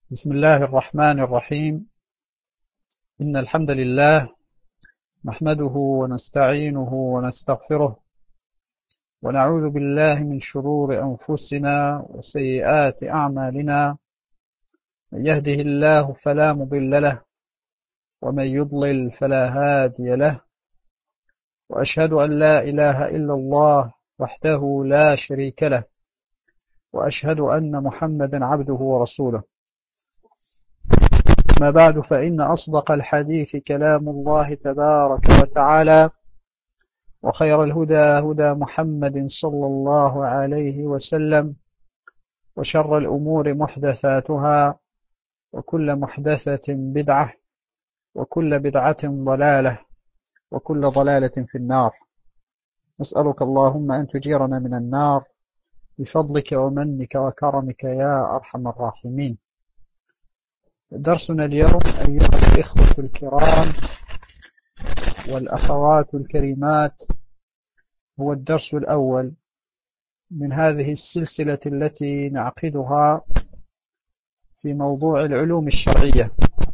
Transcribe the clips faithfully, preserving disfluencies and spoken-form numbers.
بسم الله الرحمن الرحيم. إن الحمد لله نحمده ونستعينه ونستغفره ونعوذ بالله من شرور أنفسنا وسيئات أعمالنا. من يهده الله فلا مضل له ومن يضلل فلا هادي له، وأشهد أن لا إله إلا الله وحده لا شريك له، وأشهد أن محمدا عبده ورسوله. ما بعد، فإن أصدق الحديث كلام الله تبارك وتعالى، وخير الهدى هدى محمد صلى الله عليه وسلم، وشر الأمور محدثاتها، وكل محدثة بدعة، وكل بدعة ضلالة، وكل ضلالة في النار. نسألك اللهم أن تجيرنا من النار بفضلك ومنك وكرمك يا أرحم الراحمين. درسنا اليوم أيها الإخوة الكرام والأخوات الكريمات هو الدرس الأول من هذه السلسلة التي نعقدها في موضوع العلوم الشرعية،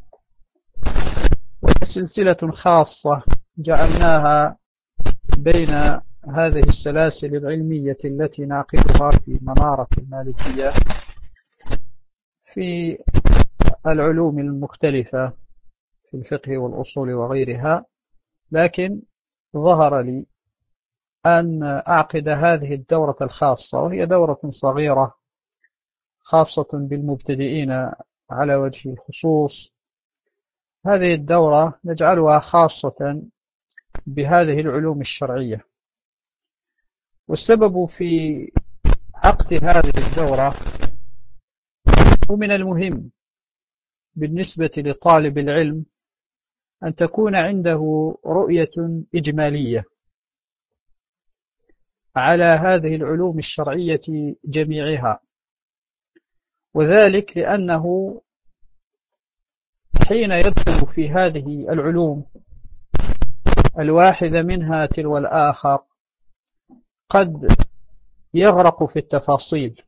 وهي سلسلة خاصة جعلناها بين هذه السلاسل العلمية التي نعقدها في منارة المالكية في العلوم المختلفة في الفقه والأصول وغيرها. لكن ظهر لي أن أعقد هذه الدورة الخاصة، وهي دورة صغيرة خاصة بالمبتدئين على وجه الخصوص. هذه الدورة نجعلها خاصة بهذه العلوم الشرعية، والسبب في عقد هذه الدورة ومن المهم بالنسبة لطالب العلم أن تكون عنده رؤية إجمالية على هذه العلوم الشرعية جميعها، وذلك لأنه حين يدخل في هذه العلوم الواحدة منها تلو الآخر قد يغرق في التفاصيل،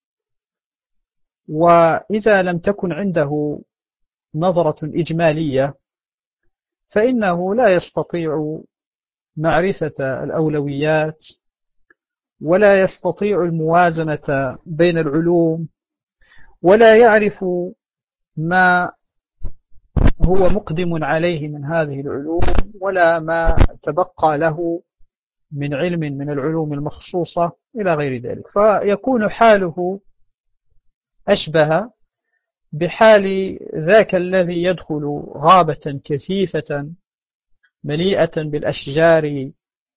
وإذا لم تكن عنده نظرة إجمالية فإنه لا يستطيع معرفة الأولويات، ولا يستطيع الموازنة بين العلوم، ولا يعرف ما هو مقدم عليه من هذه العلوم، ولا ما تبقى له من علم من العلوم المخصوصة إلى غير ذلك. فيكون حاله أشبه بحال ذاك الذي يدخل غابة كثيفة مليئة بالأشجار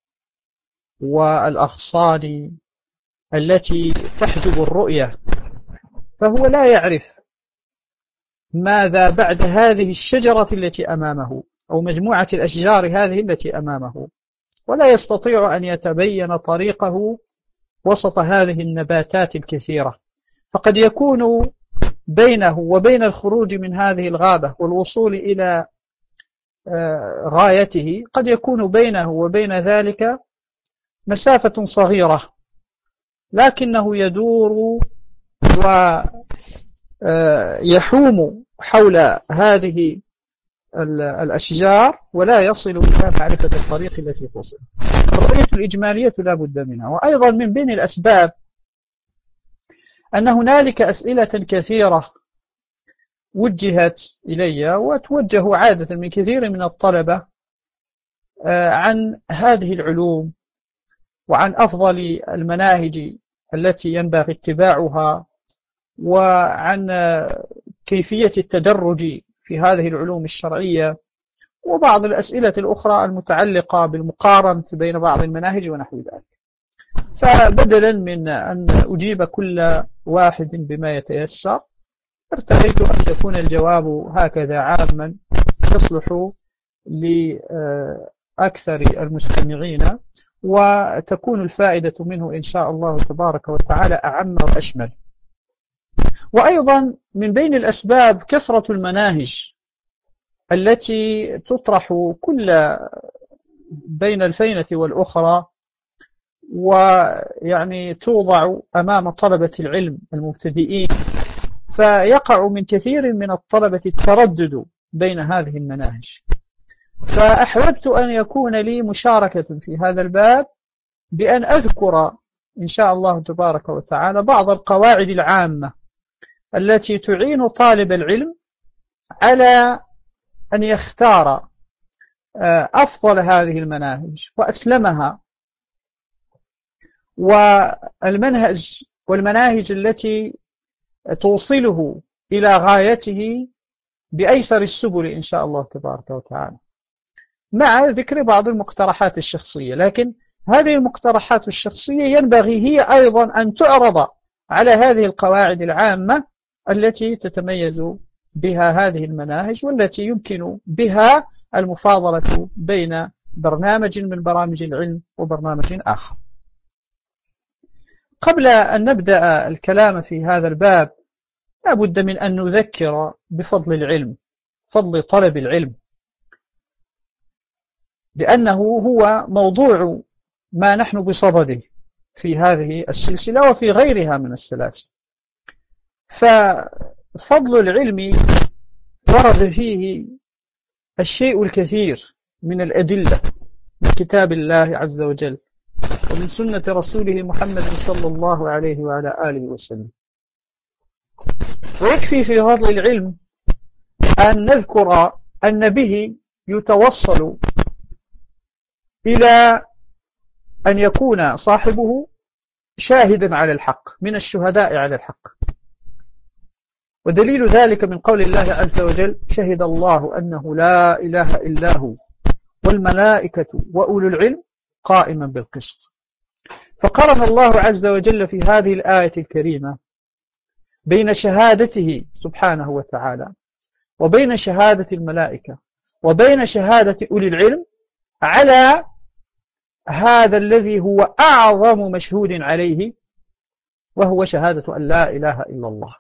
والأغصان التي تحجب الرؤية، فهو لا يعرف ماذا بعد هذه الشجرة التي أمامه أو مجموعة الأشجار هذه التي أمامه، ولا يستطيع أن يتبين طريقه وسط هذه النباتات الكثيرة. فقد يكون بينه وبين الخروج من هذه الغابة والوصول إلى غايته قد يكون بينه وبين ذلك مسافة صغيرة، لكنه يدور ويحوم حول هذه الأشجار ولا يصل إلى معرفة الطريق التي توصل. الرؤية الإجمالية لا بد منها. وأيضا من بين الأسباب أن هنالك أسئلة كثيرة وجهت إلي وتوجه عادة من كثير من الطلبة عن هذه العلوم وعن أفضل المناهج التي ينبغي اتباعها، وعن كيفية التدرج في هذه العلوم الشرعية، وبعض الأسئلة الأخرى المتعلقة بالمقارنة بين بعض المناهج ونحو ذلك. فبدلا من أن أجيب كل واحد بما يتيسر، ارتقيت أن يكون الجواب هكذا عاما يصلح لأكثر المستمعين، وتكون الفائدة منه إن شاء الله تبارك وتعالى أعم وأشمل. وأيضا من بين الأسباب كثرة المناهج التي تطرح كل بين الفينة والأخرى، ويعني توضع أمام طلبة العلم المبتدئين فيقع من كثير من الطلبة التردد بين هذه المناهج. فأحببت أن يكون لي مشاركة في هذا الباب بأن أذكر إن شاء الله تبارك وتعالى بعض القواعد العامة التي تعين طالب العلم على أن يختار أفضل هذه المناهج وأسلمها، والمنهج والمناهج التي توصله إلى غايته بأيسر السبل إن شاء الله تبارك وتعالى، مع ذكر بعض المقترحات الشخصية. لكن هذه المقترحات الشخصية ينبغي هي أيضا أن تعرض على هذه القواعد العامة التي تتميز بها هذه المناهج، والتي يمكن بها المفاضلة بين برنامج من برامج العلم وبرنامج آخر. قبل أن نبدأ الكلام في هذا الباب لا بد من أن نذكر بفضل العلم، فضل طلب العلم، لأنه هو موضوع ما نحن بصدده في هذه السلسلة وفي غيرها من السلاسل. ففضل العلم ورد فيه الشيء الكثير من الأدلة من كتاب الله عز وجل ومن سنة رسوله محمد صلى الله عليه وعلى آله وسلم. ويكفي في فضل العلم أن نذكر أن به يتوصل إلى أن يكون صاحبه شاهدا على الحق، من الشهداء على الحق. ودليل ذلك من قول الله عز وجل: شهد الله أنه لا إله إلا هو والملائكة وأولو العلم قائما بالقسط. فقرن الله عز وجل في هذه الآية الكريمة بين شهادته سبحانه وتعالى وبين شهادة الملائكة وبين شهادة أولي العلم على هذا الذي هو أعظم مشهود عليه، وهو شهادة أن لا إله إلا الله.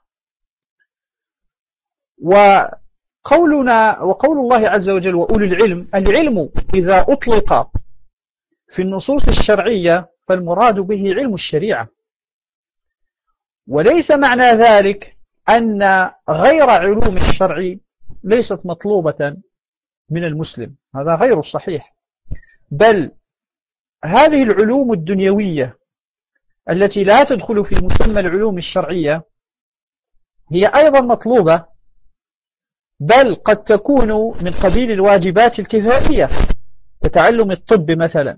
وقولنا وقول الله عز وجل وأولي العلم، العلم إذا أطلق في النصوص الشرعية فالمراد به علم الشريعة، وليس معنى ذلك أن غير علوم الشرع ليست مطلوبة من المسلم، هذا غير صحيح. بل هذه العلوم الدنيوية التي لا تدخل في مسمى العلوم الشرعية هي أيضا مطلوبة، بل قد تكون من قبيل الواجبات الكفائية، كتعلم الطب مثلا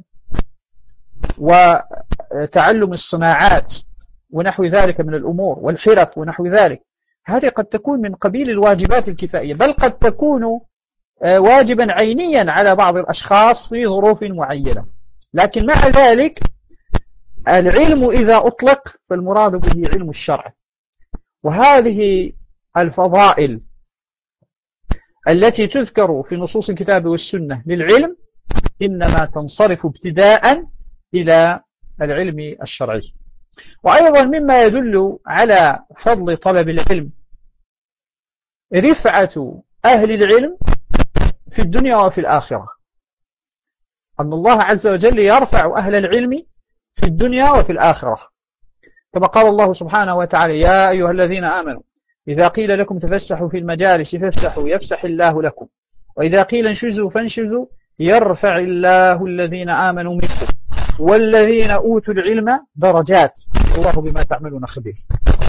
وتعلم الصناعات ونحو ذلك من الأمور والحرف ونحو ذلك. هذه قد تكون من قبيل الواجبات الكفائية، بل قد تكون واجبا عينيا على بعض الأشخاص في ظروف معينة. لكن مع ذلك العلم إذا أطلق فالمراد به علم الشرع. وهذه الفضائل التي تذكر في نصوص الكتاب والسنة للعلم إنما تنصرف ابتداء إلى العلم الشرعي. وأيضا مما يدل على فضل طلب العلم رفعة أهل العلم في الدنيا وفي الآخرة، أن الله عز وجل يرفع أهل العلم في الدنيا وفي الآخرة، كما قال الله سبحانه وتعالى: يا أيها الذين آمنوا إذا قيل لكم تفسحوا في المجالس فافسحوا يفسح الله لكم، وإذا قيل انشزوا فانشزوا يرفع الله الذين آمنوا منكم والذين أوتوا العلم درجات الله بما تعملون خبير.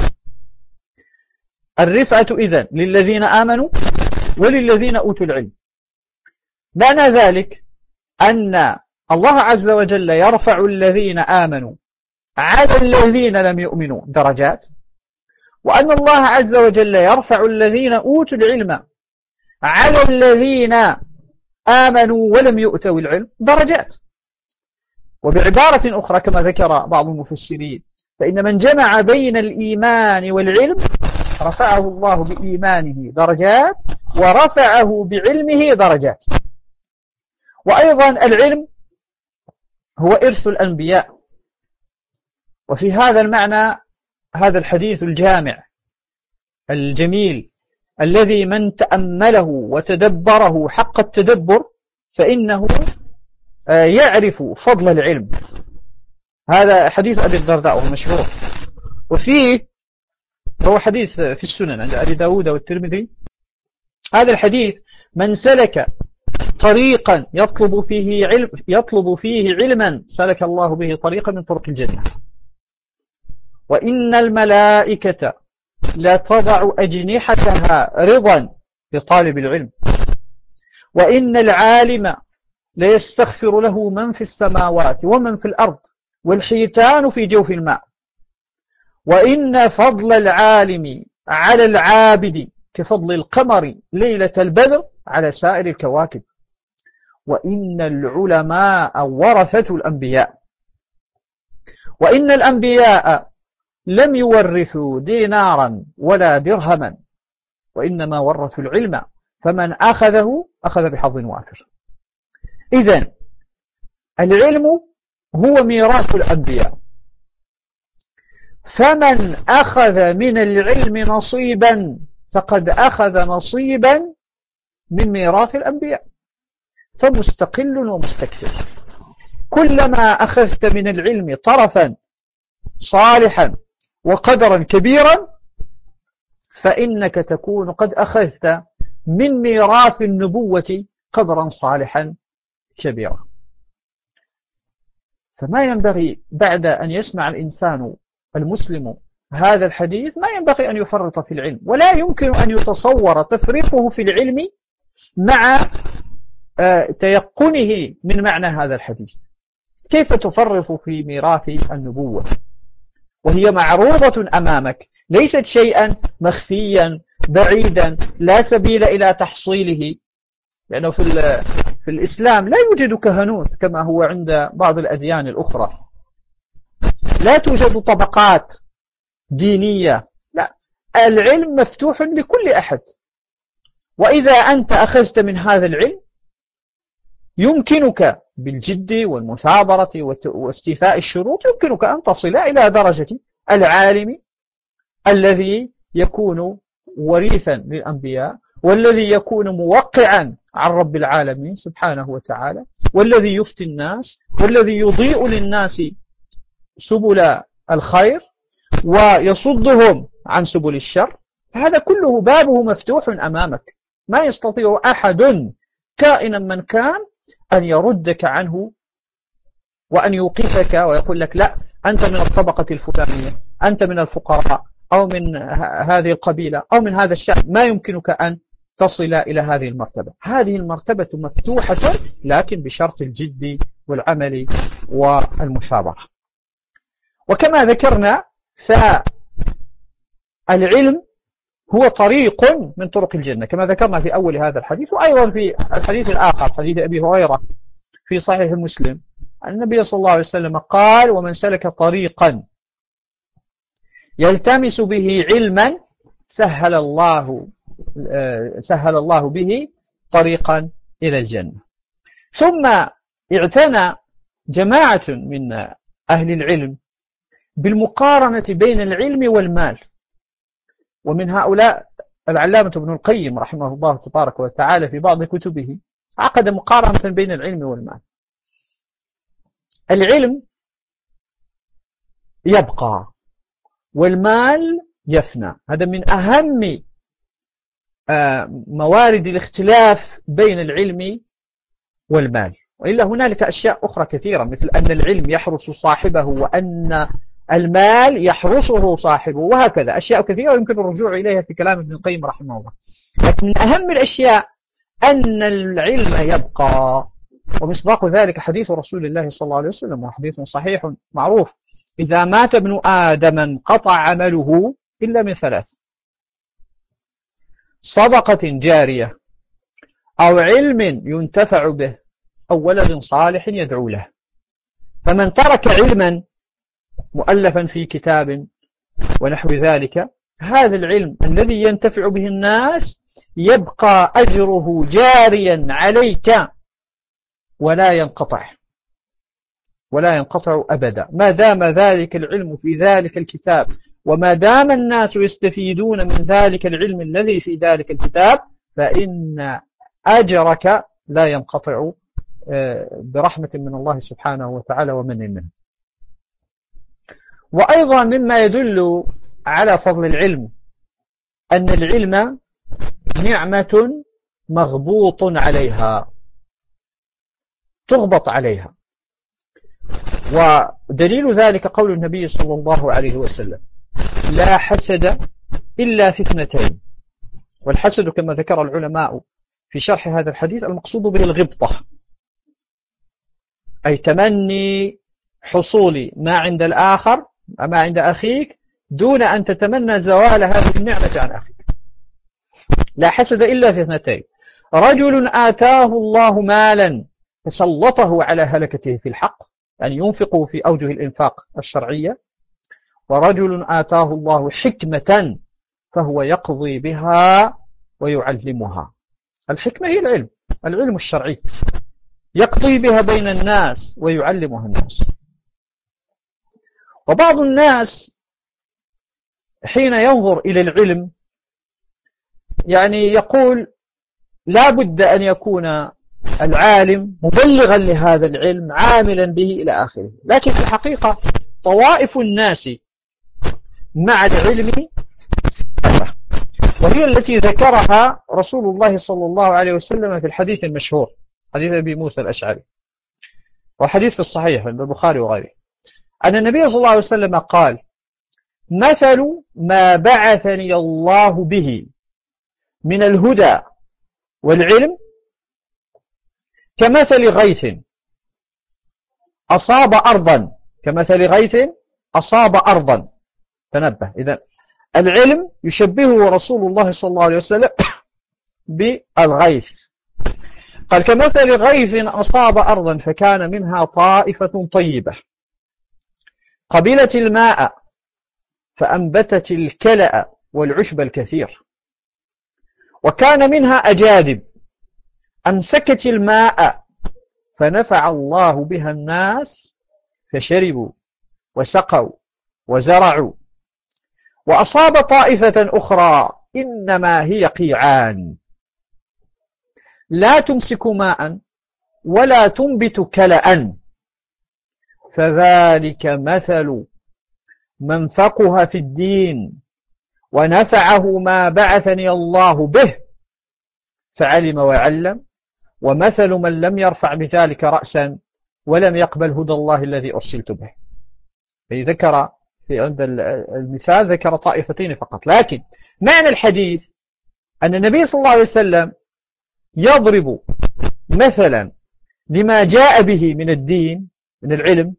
الرفعة إذن للذين آمنوا وللذين أوتوا العلم. معنى ذلك أن الله عز وجل يرفع الذين آمنوا على الذين لم يؤمنوا درجات، وأن الله عز وجل يرفع الذين أوتوا العلم على الذين آمنوا ولم يؤتوا العلم درجات. وبعبارة أخرى كما ذكر بعض المفسرين، فإن من جمع بين الإيمان والعلم رفعه الله بإيمانه درجات ورفعه بعلمه درجات. وأيضا العلم هو إرث الأنبياء. وفي هذا المعنى هذا الحديث الجامع الجميل الذي من تأمله وتدبره حق التدبر فإنه يعرف فضل العلم. هذا حديث أبي الدرداء المشهور، وفيه هو حديث في السنن عند أبي داود والترمذي. هذا الحديث: من سلك طريقا يطلب فيه علم يطلب فيه علما سلك الله به طريقا من طرق الجنة، وإن الملائكة لا تضع أجنحتها رضا لطالب العلم، وإن العالم ليستغفر له من في السماوات ومن في الأرض والحيتان في جوف الماء، وإن فضل العالم على العابد كفضل القمر ليلة البدر على سائر الكواكب، وإن العلماء ورثة الأنبياء، وإن الأنبياء لم يورثوا دينارا ولا درهما، وإنما ورثوا العلم، فمن أخذه أخذ بحظ وافر. إذن العلم هو ميراث الأنبياء، فمن أخذ من العلم نصيبا فقد أخذ نصيبا من ميراث الأنبياء، فمستقل ومستكثر. كلما أخذت من العلم طرفا صالحا وقدرا كبيرا فإنك تكون قد أخذت من ميراث النبوة قدرا صالحا كبيرا. فما ينبغي بعد أن يسمع الإنسان المسلم هذا الحديث ما ينبغي أن يفرط في العلم، ولا يمكن أن يتصور تفريطه في العلم مع تيقنه من معنى هذا الحديث. كيف تفرط في ميراث النبوة وهي معروضة أمامك، ليست شيئا مخفيا بعيدا لا سبيل إلى تحصيله، لأنه في, في الإسلام لا يوجد كهنوت كما هو عند بعض الأديان الأخرى، لا توجد طبقات دينية، لا، العلم مفتوح لكل أحد، وإذا أنت أخذت من هذا العلم يمكنك بالجد والمثابرة واستيفاء الشروط يمكنك أن تصل إلى درجة العالم الذي يكون وريثا للأنبياء، والذي يكون موقعا عن رب العالمين سبحانه وتعالى، والذي يفتي الناس، والذي يضيء للناس سبل الخير ويصدهم عن سبل الشر. هذا كله بابه مفتوح أمامك، ما يستطيع أحد كائنا من كان أن يردك عنه وأن يوقفك ويقول لك لا أنت من الطبقة الفلانية، أنت من الفقراء، أو من هذه القبيلة، أو من هذا الشعب، ما يمكنك أن تصل إلى هذه المرتبة. هذه المرتبة مفتوحة لكن بشرط الجد والعمل والمثابرة. وكما ذكرنا فالعلم هو طريق من طرق الجنة كما ذكرنا في أول هذا الحديث، وأيضا في الحديث الآخر حديث أبي هريرة في صحيح مسلم النبي صلى الله عليه وسلم قال: ومن سلك طريقا يلتمس به علما سهل الله سهل الله به طريقا إلى الجنة. ثم اعتنى جماعة من أهل العلم بالمقارنة بين العلم والمال، ومن هؤلاء العلامة ابن القيم رحمه الله تبارك وتعالى في بعض كتبه عقد مقارنة بين العلم والمال. العلم يبقى والمال يفنى، هذا من أهم موارد الاختلاف بين العلم والمال. وإلا هنالك أشياء أخرى كثيرة مثل أن العلم يحرس صاحبه وأن المال يحرسه صاحبه، وهكذا أشياء كثيرة يمكن الرجوع إليها في كلام ابن القيم رحمه الله. لكن من أهم الأشياء أن العلم يبقى، ومصداق ذلك حديث رسول الله صلى الله عليه وسلم، وحديث صحيح معروف: إذا مات ابن آدم انقطع عمله إلا من ثلاث: صدقة جارية، أو علم ينتفع به، أو ولد صالح يدعو له. فمن ترك علما مؤلفا في كتاب ونحو ذلك، هذا العلم الذي ينتفع به الناس يبقى أجره جاريا عليك ولا ينقطع ولا ينقطع أبدا ما دام ذلك العلم في ذلك الكتاب، وما دام الناس يستفيدون من ذلك العلم الذي في ذلك الكتاب، فإن أجرك لا ينقطع برحمة من الله سبحانه وتعالى ومن منه. وأيضا مما يدل على فضل العلم أن العلم نعمة مغبوط عليها، تغبط عليها. ودليل ذلك قول النبي صلى الله عليه وسلم: لا حسد إلا في اثنتين. والحسد كما ذكر العلماء في شرح هذا الحديث المقصود به الغبطة، أي تمني حصول ما عند الآخر، ما عند أخيك، دون أن تتمنى زوال هذه النعمة عن أخيك. لا حسد إلا في اثنتين: رجل آتاه الله مالا فسلطه على هلكته في الحق، أن يعني ينفقه في أوجه الإنفاق الشرعية، ورجل آتاه الله حكمة فهو يقضي بها ويعلمها. الحكمة هي العلم، العلم الشرعي، يقضي بها بين الناس ويعلمها الناس. وبعض الناس حين ينظر إلى العلم يعني يقول لا بد أن يكون العالم مبلغا لهذا العلم عاملا به إلى آخره. لكن في الحقيقة طوائف الناس مع العلم، وهي التي ذكرها رسول الله صلى الله عليه وسلم في الحديث المشهور، حديث أبي موسى الأشعري، وحديث في الصحيح عند البخاري وغيره، أن النبي صلى الله عليه وسلم قال: مثل ما بعثني الله به من الهدى والعلم كمثل غيث أصاب أرضا، كمثل غيث أصاب أرضا. تنبه، إذن العلم يشبهه رسول الله صلى الله عليه وسلم بالغيث. قال: كمثل غيث أصاب أرضا فكان منها طائفة طيبة قبلت الماء فأنبتت الكلأ والعشب الكثير، وكان منها أجادب أمسكت الماء فنفع الله بها الناس فشربوا وسقوا وزرعوا. وأصاب طائفة أخرى إنما هي قيعان لا تمسك ماء ولا تنبت كلأ، فذلك مثل من فقه في الدين ونفعه ما بعثني الله به فعلم وعلم، ومثل من لم يرفع بذلك رأسا ولم يقبل هدى الله الذي أرسلت به. ذكر في عند المثال ذكر طائفتين فقط، لكن معنى الحديث أن النبي صلى الله عليه وسلم يضرب مثلا لما جاء به من الدين من العلم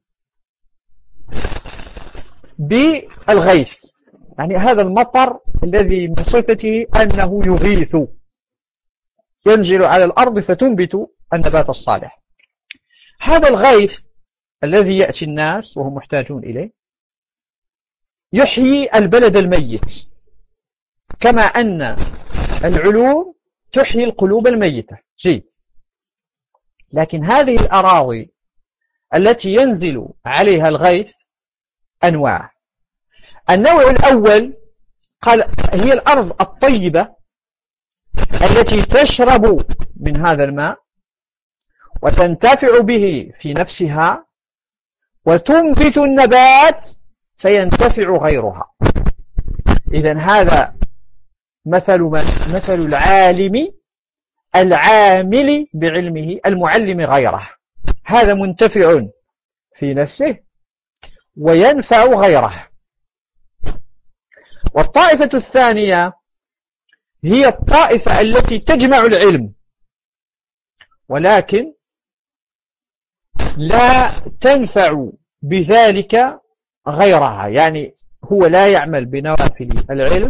بالغيث، يعني هذا المطر الذي من صفته أنه يغيث، ينزل على الأرض فتنبت النبات الصالح. هذا الغيث الذي يأتي الناس وهم محتاجون إليه يحيي البلد الميت، كما أن العلوم تحيي القلوب الميتة. جيد. لكن هذه الأراضي التي ينزل عليها الغيث أنواع. النوع الأول قال هي الأرض الطيبة التي تشرب من هذا الماء وتنتفع به في نفسها وتنبت النبات فينتفع غيرها. إذن هذا مثل من مثل العالم العامل بعلمه المعلم غيره، هذا منتفع في نفسه وينفع غيره. والطائفة الثانية هي الطائفة التي تجمع العلم ولكن لا تنفع بذلك غيرها، يعني هو لا يعمل بنوافل العلم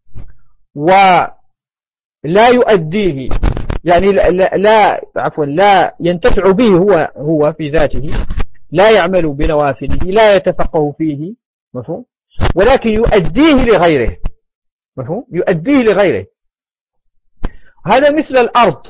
ولا يؤديه، يعني لا, لا, لا عفوا لا ينتفع به هو هو في ذاته، لا يعمل بنوافله، لا يتفقه فيه، مفهوم، ولكن يؤديه لغيره، مفهوم، يؤديه لغيره. هذا مثل الأرض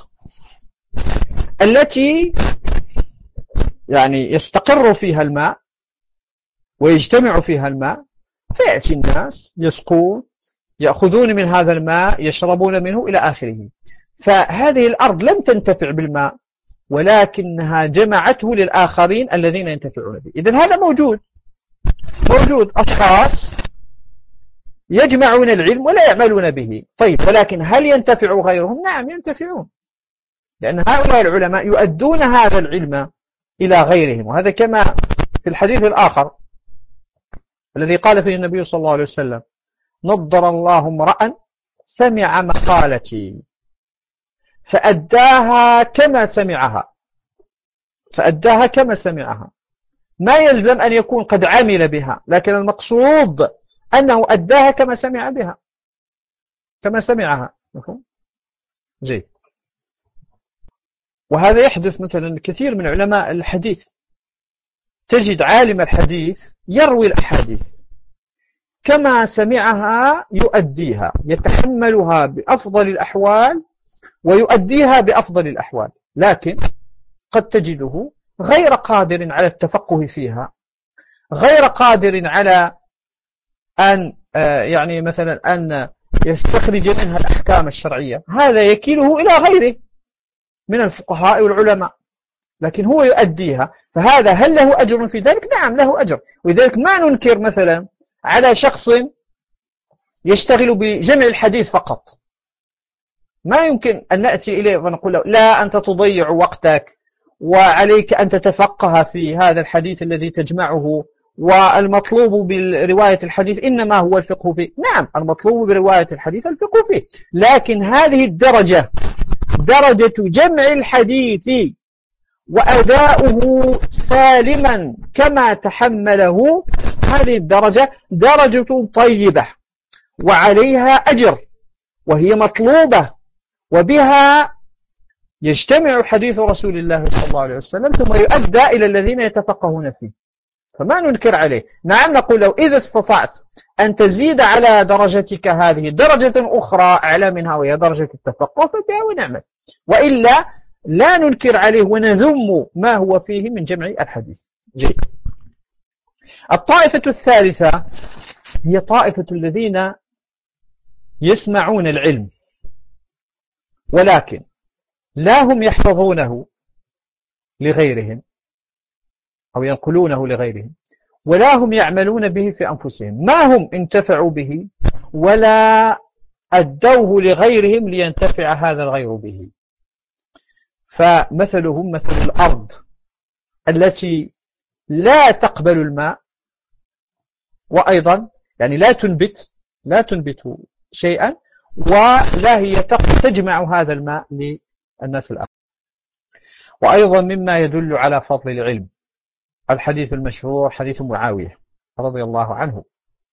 التي يعني يستقر فيها الماء ويجتمع فيها الماء، فيأتي الناس يسقون يأخذون من هذا الماء يشربون منه إلى آخره. فهذه الأرض لم تنتفع بالماء ولكنها جمعته للآخرين الذين ينتفعون به. إذن هذا موجود موجود أشخاص يجمعون العلم ولا يعملون به. طيب ولكن هل ينتفع غيرهم؟ نعم ينتفعون، لأن هؤلاء العلماء يؤدون هذا العلم إلى غيرهم. وهذا كما في الحديث الآخر الذي قال فيه النبي صلى الله عليه وسلم: نضر الله امرأ سمع مقالتي فأداها كما سمعها فأداها كما سمعها. ما يلزم أن يكون قد عمل بها، لكن المقصود أنه أداها كما سمع بها كما سمعها. مفهوم؟ جيد. وهذا يحدث مثلا كثير من علماء الحديث، تجد عالم الحديث يروي الأحاديث كما سمعها يؤديها، يتحملها بأفضل الأحوال ويؤديها بأفضل الأحوال، لكن قد تجده غير قادر على التفقه فيها، غير قادر على أن يعني مثلا أن يستخرج منها الأحكام الشرعية. هذا يكيله إلى غيره من الفقهاء والعلماء، لكن هو يؤديها. فهذا هل له أجر في ذلك؟ نعم له أجر. ولذلك ما ننكر مثلا على شخص يشتغل بجمع الحديث فقط، ما يمكن أن نأتي إليه ونقول له لا، أنت تضيع وقتك وعليك أن تتفقه في هذا الحديث الذي تجمعه، والمطلوب برواية الحديث إنما هو الفقه فيه. نعم المطلوب برواية الحديث الفقه فيه، لكن هذه الدرجة درجة جمع الحديث وأداؤه سالما كما تحمله، هذه الدرجة درجة طيبة وعليها أجر وهي مطلوبة، وبها يجتمع حديث رسول الله صلى الله عليه وسلم ثم يؤدى إلى الذين يتفقهون فيه. فما ننكر عليه. نعم نقول له إذا استطعت أن تزيد على درجتك هذه درجة أخرى أعلى منها وهي درجة التفقه فبها ونعمل، وإلا لا ننكر عليه ونذم ما هو فيه من جمع الحديث. جيد. الطائفة الثالثة هي طائفة الذين يسمعون العلم ولكن لا هم يحفظونه لغيرهم أو ينقلونه لغيرهم، ولا هم يعملون به في أنفسهم، ما هم انتفعوا به ولا أدوه لغيرهم لينتفع هذا الغير به. فمثلهم مثل الأرض التي لا تقبل الماء، وأيضا يعني لا تنبت لا تنبت شيئا، ولا هي تجمع هذا الماء للناس الآخر. وأيضا مما يدل على فضل العلم الحديث المشهور حديث معاوية رضي الله عنه،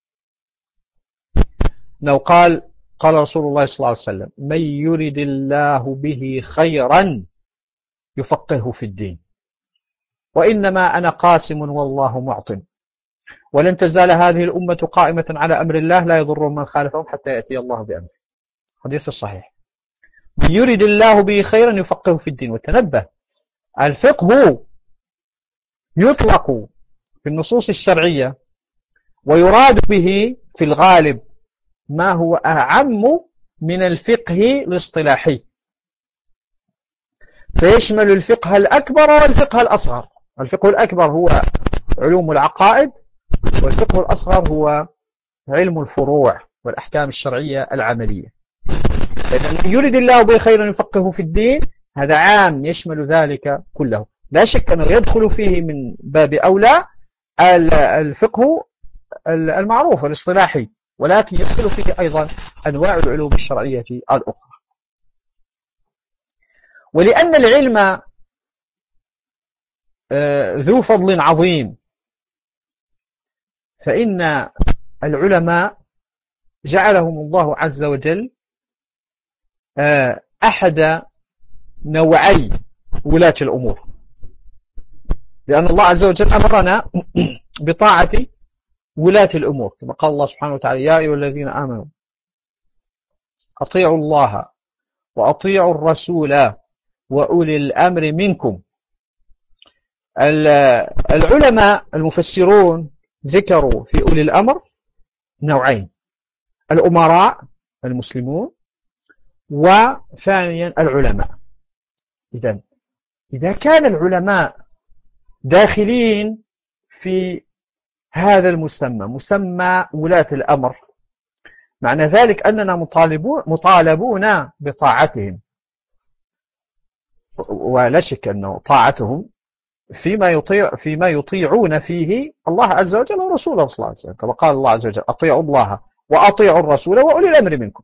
لو قال قال رسول الله صلى الله عليه وسلم: من يرد الله به خيرا يفقهه في الدين، وإنما أنا قاسم والله معطٍ، ولن تزال هذه الأمة قائمة على أمر الله لا يضر من خالفهم حتى يأتي الله بأمره. حديث الصحيح. من يرد الله به خيرا يفقهه في الدين. وتنبه، الفقه يطلق في النصوص الشرعية ويراد به في الغالب ما هو أعم من الفقه الاصطلاحي، فيشمل الفقه الأكبر والفقه الأصغر. الفقه الأكبر هو علوم العقائد، والفقه الأصغر هو علم الفروع والأحكام الشرعية العملية. لأن يريد الله به خيرا يفقهه في الدين هذا عام يشمل ذلك كله، لا شك أنه يدخل فيه من باب أولى الفقه المعروف الاصطلاحي، ولكن يدخل فيه أيضا أنواع العلوم الشرعية الأخرى. ولأن العلم ذو فضل عظيم، فإن العلماء جعلهم الله عز وجل أحد نوعي ولاة الأمور، لأن الله عز وجل أمرنا بطاعة ولاة الأمور كما قال الله سبحانه وتعالى: يا أيها الذين آمنوا أطيعوا الله وأطيعوا الرسول وأولي الأمر منكم. العلماء المفسرون ذكروا في أولي الأمر نوعين: الأمراء المسلمون، وثانيا العلماء. إذن إذا كان العلماء داخلين في هذا المسمى مسمى ولاة الأمر، معنى ذلك أننا مطالبون, مطالبون بطاعتهم، ولا شك أنه طاعتهم فيما يطيع فيما يطيعون فيه الله عز وجل ورسوله صلى الله عليه وسلم، كما قال الله عز وجل أطيعوا الله وأطيعوا الرسول وأولي الأمر منكم.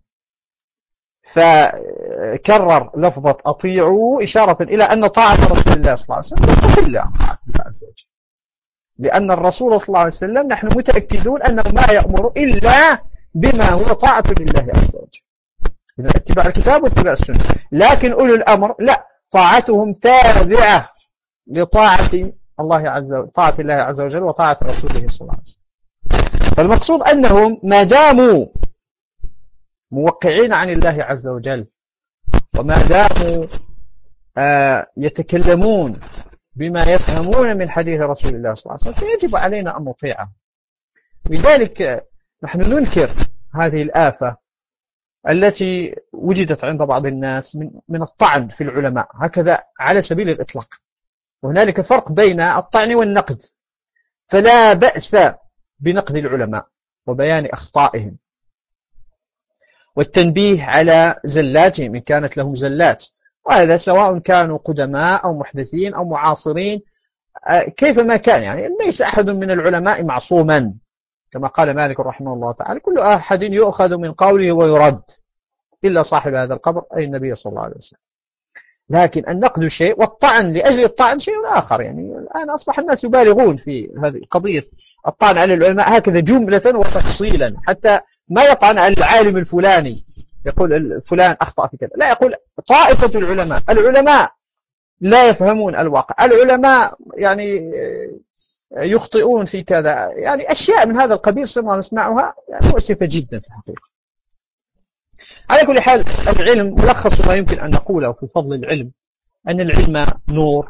فكرر لفظة أطيعوا إشارة إلى أن طاعة رسول الله صلى الله عليه وسلم تدل على طاعة الله عز وجل، لأن الرسول صلى الله عليه وسلم نحن متأكدون أنه ما يأمر إلا بما هو طاعة لله عز وجل، إذا اتباع الكتاب واتباع السنة. لكن أولي الأمر لا، طاعتهم تابعة لطاعة الله عز وجل، طاعة الله عز وجل وطاعة رسوله صلى الله عليه وسلم. فالمقصود أنهم ما داموا موقعين عن الله عز وجل، وما داموا آه يتكلمون بما يفهمون من حديث رسول الله صلى الله عليه وسلم، فيجب علينا أن نطيعه. لذلك نحن ننكر هذه الآفة التي وجدت عند بعض الناس من من الطعن في العلماء هكذا على سبيل الإطلاق. وهنالك فرق بين الطعن والنقد، فلا بأس بنقد العلماء وبيان أخطائهم والتنبيه على زلاتهم إن كانت لهم زلات، وهذا سواء كانوا قدماء أو محدثين أو معاصرين كيفما كان. يعني ليس أحد من العلماء معصوما، كما قال مالك رحمه الله تعالى كل أحد يؤخذ من قوله ويرد إلا صاحب هذا القبر أي النبي صلى الله عليه وسلم. لكن النقد شيء والطعن لأجل الطعن شيء آخر. يعني الآن أصبح الناس يبالغون في هذه قضية الطعن على العلماء هكذا جملة وتفصيلا، حتى ما يطعن على العالم الفلاني يقول فلان أخطأ في كذا، لا، يقول طائفة العلماء. العلماء لا يفهمون الواقع، العلماء يعني يخطئون في كذا، يعني أشياء من هذا القبيل صرنا نسمعها يعني مؤسفة جدا في الحقيقة. على كل حال العلم ملخص ما يمكن أن نقوله في فضل العلم أن العلم نور،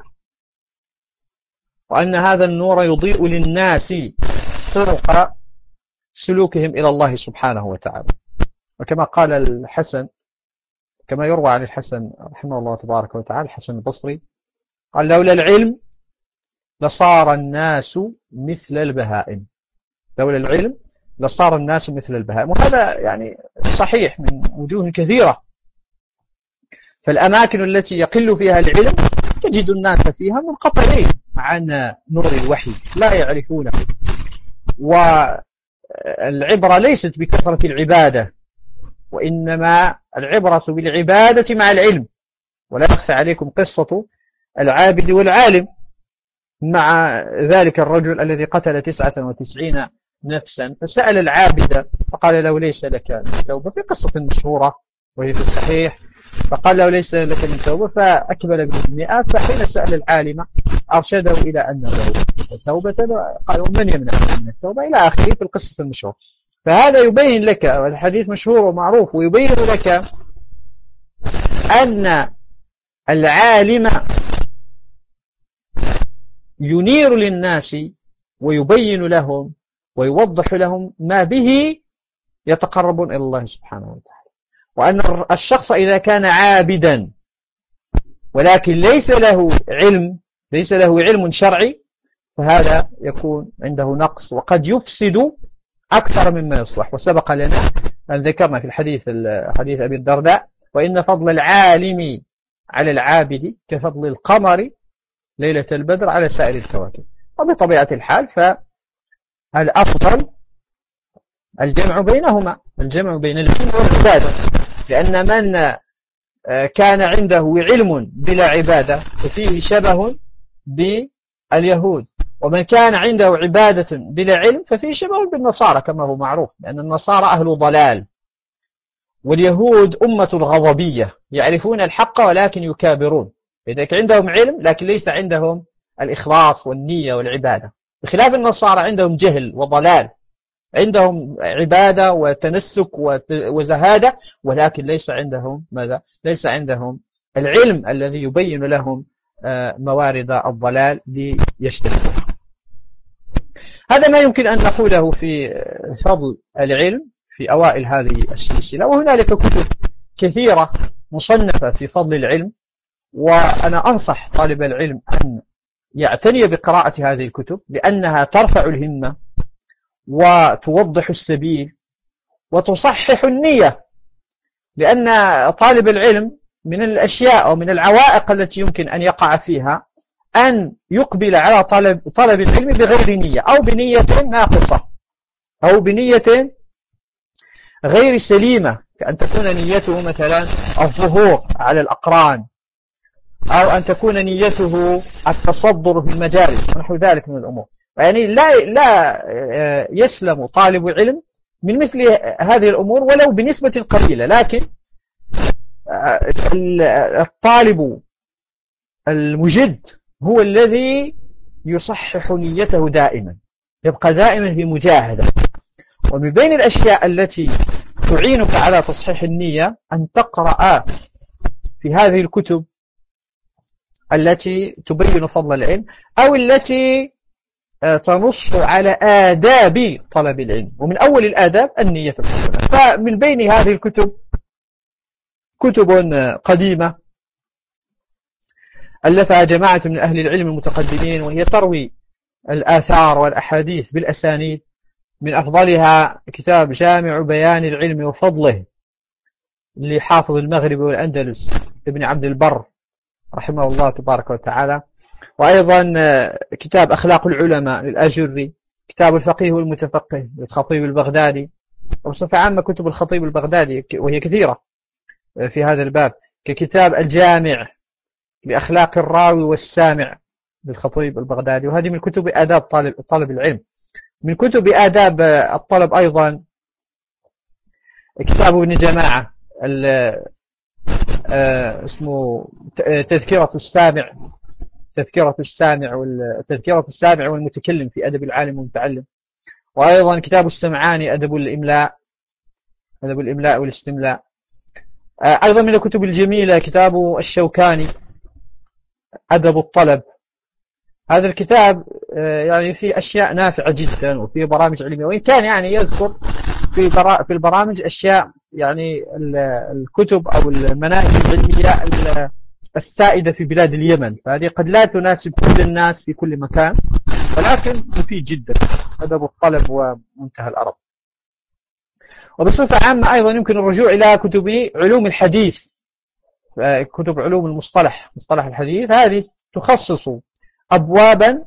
وأن هذا النور يضيء للناس طرق سلوكهم إلى الله سبحانه وتعالى. وكما قال الحسن، كما يروى عن الحسن رحمه الله تبارك وتعالى، الحسن البصري قال لولا العلم لصار الناس مثل البهائم، لولا العلم لصار الناس مثل البهائم. وهذا يعني صحيح من وجوه كثيرة. فالأماكن التي يقل فيها العلم تجد الناس فيها منقطعين عن نور الوحي لا يعرفونه. والعبرة ليست بكثرة العبادة، وإنما العبرة بالعبادة مع العلم. ولا يخفى عليكم قصة العابد والعالم مع ذلك الرجل الذي قتل تسعة وتسعين نفسا، فسأل العابد فقال له ليس لك من توبة، في قصة مشهورة وهي في الصحيح. فقال له ليس لك من توبة، فأكمل بالمئة. فحين سأل العالم أرشده إلى أن له توبة، قال ومن يمنع من التوبة إلى آخره في القصة المشهورة. فهذا يبين لك، والحديث مشهور ومعروف، ويبين لك أن العالم ينير للناس ويبين لهم ويوضح لهم ما به يتقربون إلى الله سبحانه وتعالى. وأن الشخص إذا كان عابدا ولكن ليس له علم، ليس له علم شرعي، فهذا يكون عنده نقص وقد يفسد أكثر مما يصلح. وسبق لنا أن ذكرنا في الحديث حديث أبي الدرداء وإن فضل العالم على العابد كفضل القمر ليلة البدر على سائر الكواكب. وبطبيعة الحال فالأفضل الجمع بينهما، الجمع بين العلم والعبادة، لأن من كان عنده علم بلا عبادة ففيه شبه باليهود، ومن كان عنده عبادة بلا علم ففيه شبه بالنصارى كما هو معروف، لأن النصارى أهل ضلال واليهود أمة غضبية يعرفون الحق ولكن يكابرون. لذلك عندهم علم لكن ليس عندهم الإخلاص والنية والعبادة، بخلاف النصارى عندهم جهل وضلال، عندهم عبادة وتنسك وزهادة، ولكن ليس عندهم ماذا؟ ليس عندهم العلم الذي يبين لهم موارد الضلال ليجتنبوها. هذا ما يمكن أن نقوله في فضل العلم في أوائل هذه السلسلة. وهنالك كتب كثيرة مصنفة في فضل العلم، وأنا أنصح طالب العلم أن يعتني بقراءة هذه الكتب، لأنها ترفع الهمة وتوضح السبيل وتصحح النية، لأن طالب العلم من الأشياء أو من العوائق التي يمكن أن يقع فيها أن يقبل على طلب, طلب العلم بغير نية أو بنية ناقصة أو بنية غير سليمة، كأن تكون نيته مثلا الظهور على الأقران، أو أن تكون نيته التصدر في المجالس ونحو ذلك من الأمور. يعني لا, لا يسلم طالب علم من مثل هذه الأمور ولو بنسبة قليلة، لكن الطالب المجد هو الذي يصحح نيته دائما، يبقى دائما في مجاهدة. ومن بين الأشياء التي تعينك على تصحيح النية أن تقرأ في هذه الكتب التي تبين فضل العلم أو التي تنص على آداب طلب العلم، ومن أول الآداب النية الحسنة. فمن بين هذه الكتب كتب قديمة ألفها جماعة من أهل العلم المتقدمين، وهي تروي الآثار والأحاديث بالأسانيد. من أفضلها كتاب جامع بيان العلم وفضله لحافظ المغرب والأندلس ابن عبد البر رحمه الله تبارك وتعالى، وأيضا كتاب أخلاق العلماء للآجري، كتاب الفقيه والمتفقه للخطيب البغدادي، وبصفة عامة كتب الخطيب البغدادي وهي كثيرة في هذا الباب، ككتاب الجامع لأخلاق الراوي والسامع للخطيب البغدادي. وهذه من كتب آداب طالب, طالب العلم. من كتب آداب الطلب أيضا كتاب ابن جماعة اسمه تذكرة السامع تذكرة السامع والتذكرة السامع والمتكلم في أدب العالم والمتعلم. وأيضا كتاب السمعاني أدب الإملاء أدب الإملاء والاستملاء. أيضا من الكتب الجميلة كتاب الشوكاني أدب الطلب. هذا الكتاب يعني فيه أشياء نافعة جدا وفيه برامج علمية، وإن كان يعني يذكر في في البرامج أشياء يعني الكتب أو المناهج العلمية السائدة في بلاد اليمن، فهذه قد لا تناسب كل الناس في كل مكان، ولكن مفيد جدا أدب الطلب ومنتهى الأرب. وبصفة عامة أيضا يمكن الرجوع إلى كتب علوم الحديث، كتب علوم المصطلح مصطلح الحديث، هذه تخصص أبوابا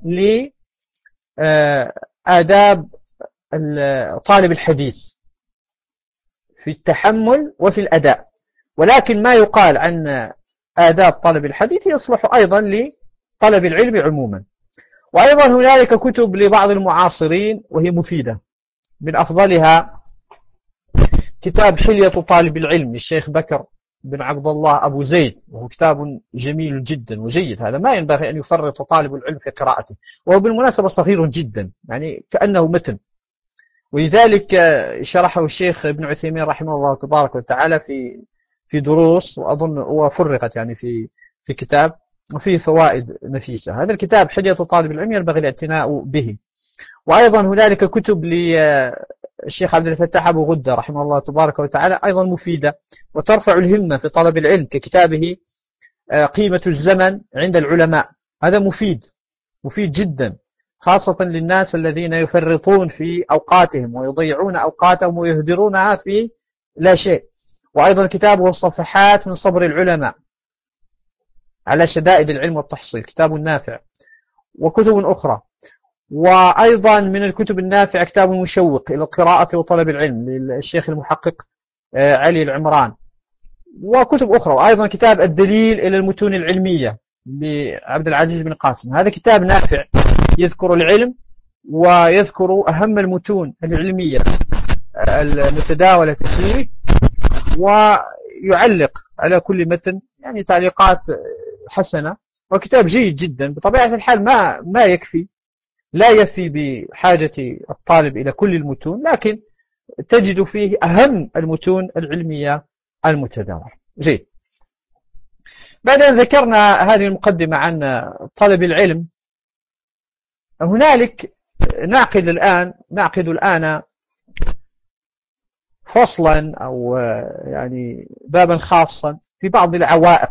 لآداب طالب الحديث في التحمل وفي الأداء، ولكن ما يقال عن آداب طالب الحديث يصلح أيضا لطلب العلم عموما. وأيضا هنالك كتب لبعض المعاصرين وهي مفيدة، من أفضلها كتاب حلية طالب العلم للشيخ بكر بن عبد الله أبو زيد، وهو كتاب جميل جدا وجيد، هذا ما ينبغي أن يفرط طالب العلم في قراءته، وهو بالمناسبة صغير جدا يعني كأنه متن، ولذلك شرحه الشيخ ابن عثيمين رحمه الله تبارك وتعالى في في دروس، وأظن وفرقت يعني في في كتاب، وفيه فوائد نفيسة. هذا الكتاب حلية طالب العلم ينبغي الاعتناء به. وأيضا هنالك كتب للشيخ عبد الفتاح أبو غدة رحمه الله تبارك وتعالى أيضا مفيدة وترفع الهمة في طلب العلم، ككتابه قيمة الزمن عند العلماء. هذا مفيد مفيد جدا، خاصة للناس الذين يفرطون في أوقاتهم ويضيعون أوقاتهم ويهدرونها في لا شيء. وأيضا كتابه الصفحات من صبر العلماء على شدائد العلم والتحصيل، كتاب نافع. وكتب أخرى، وأيضا من الكتب النافعة كتاب مشوق إلى القراءة وطلب العلم للشيخ المحقق علي العمران، وكتب أخرى. وأيضا كتاب الدليل إلى المتون العلمية لعبد العزيز بن قاسم، هذا كتاب نافع يذكر العلم ويذكر أهم المتون العلمية المتداولة فيه، ويعلق على كل متن يعني تعليقات حسنة، وكتاب جيد جدا. بطبيعة الحال ما ما يكفي لا يفي بحاجة الطالب إلى كل المتون، لكن تجد فيه أهم المتون العلمية المتداولة. جيد. بعد أن ذكرنا هذه المقدمة عن طلب العلم، هنالك نعقد الآن نعقد الآن فصلا أو يعني بابا خاصا في بعض العوائق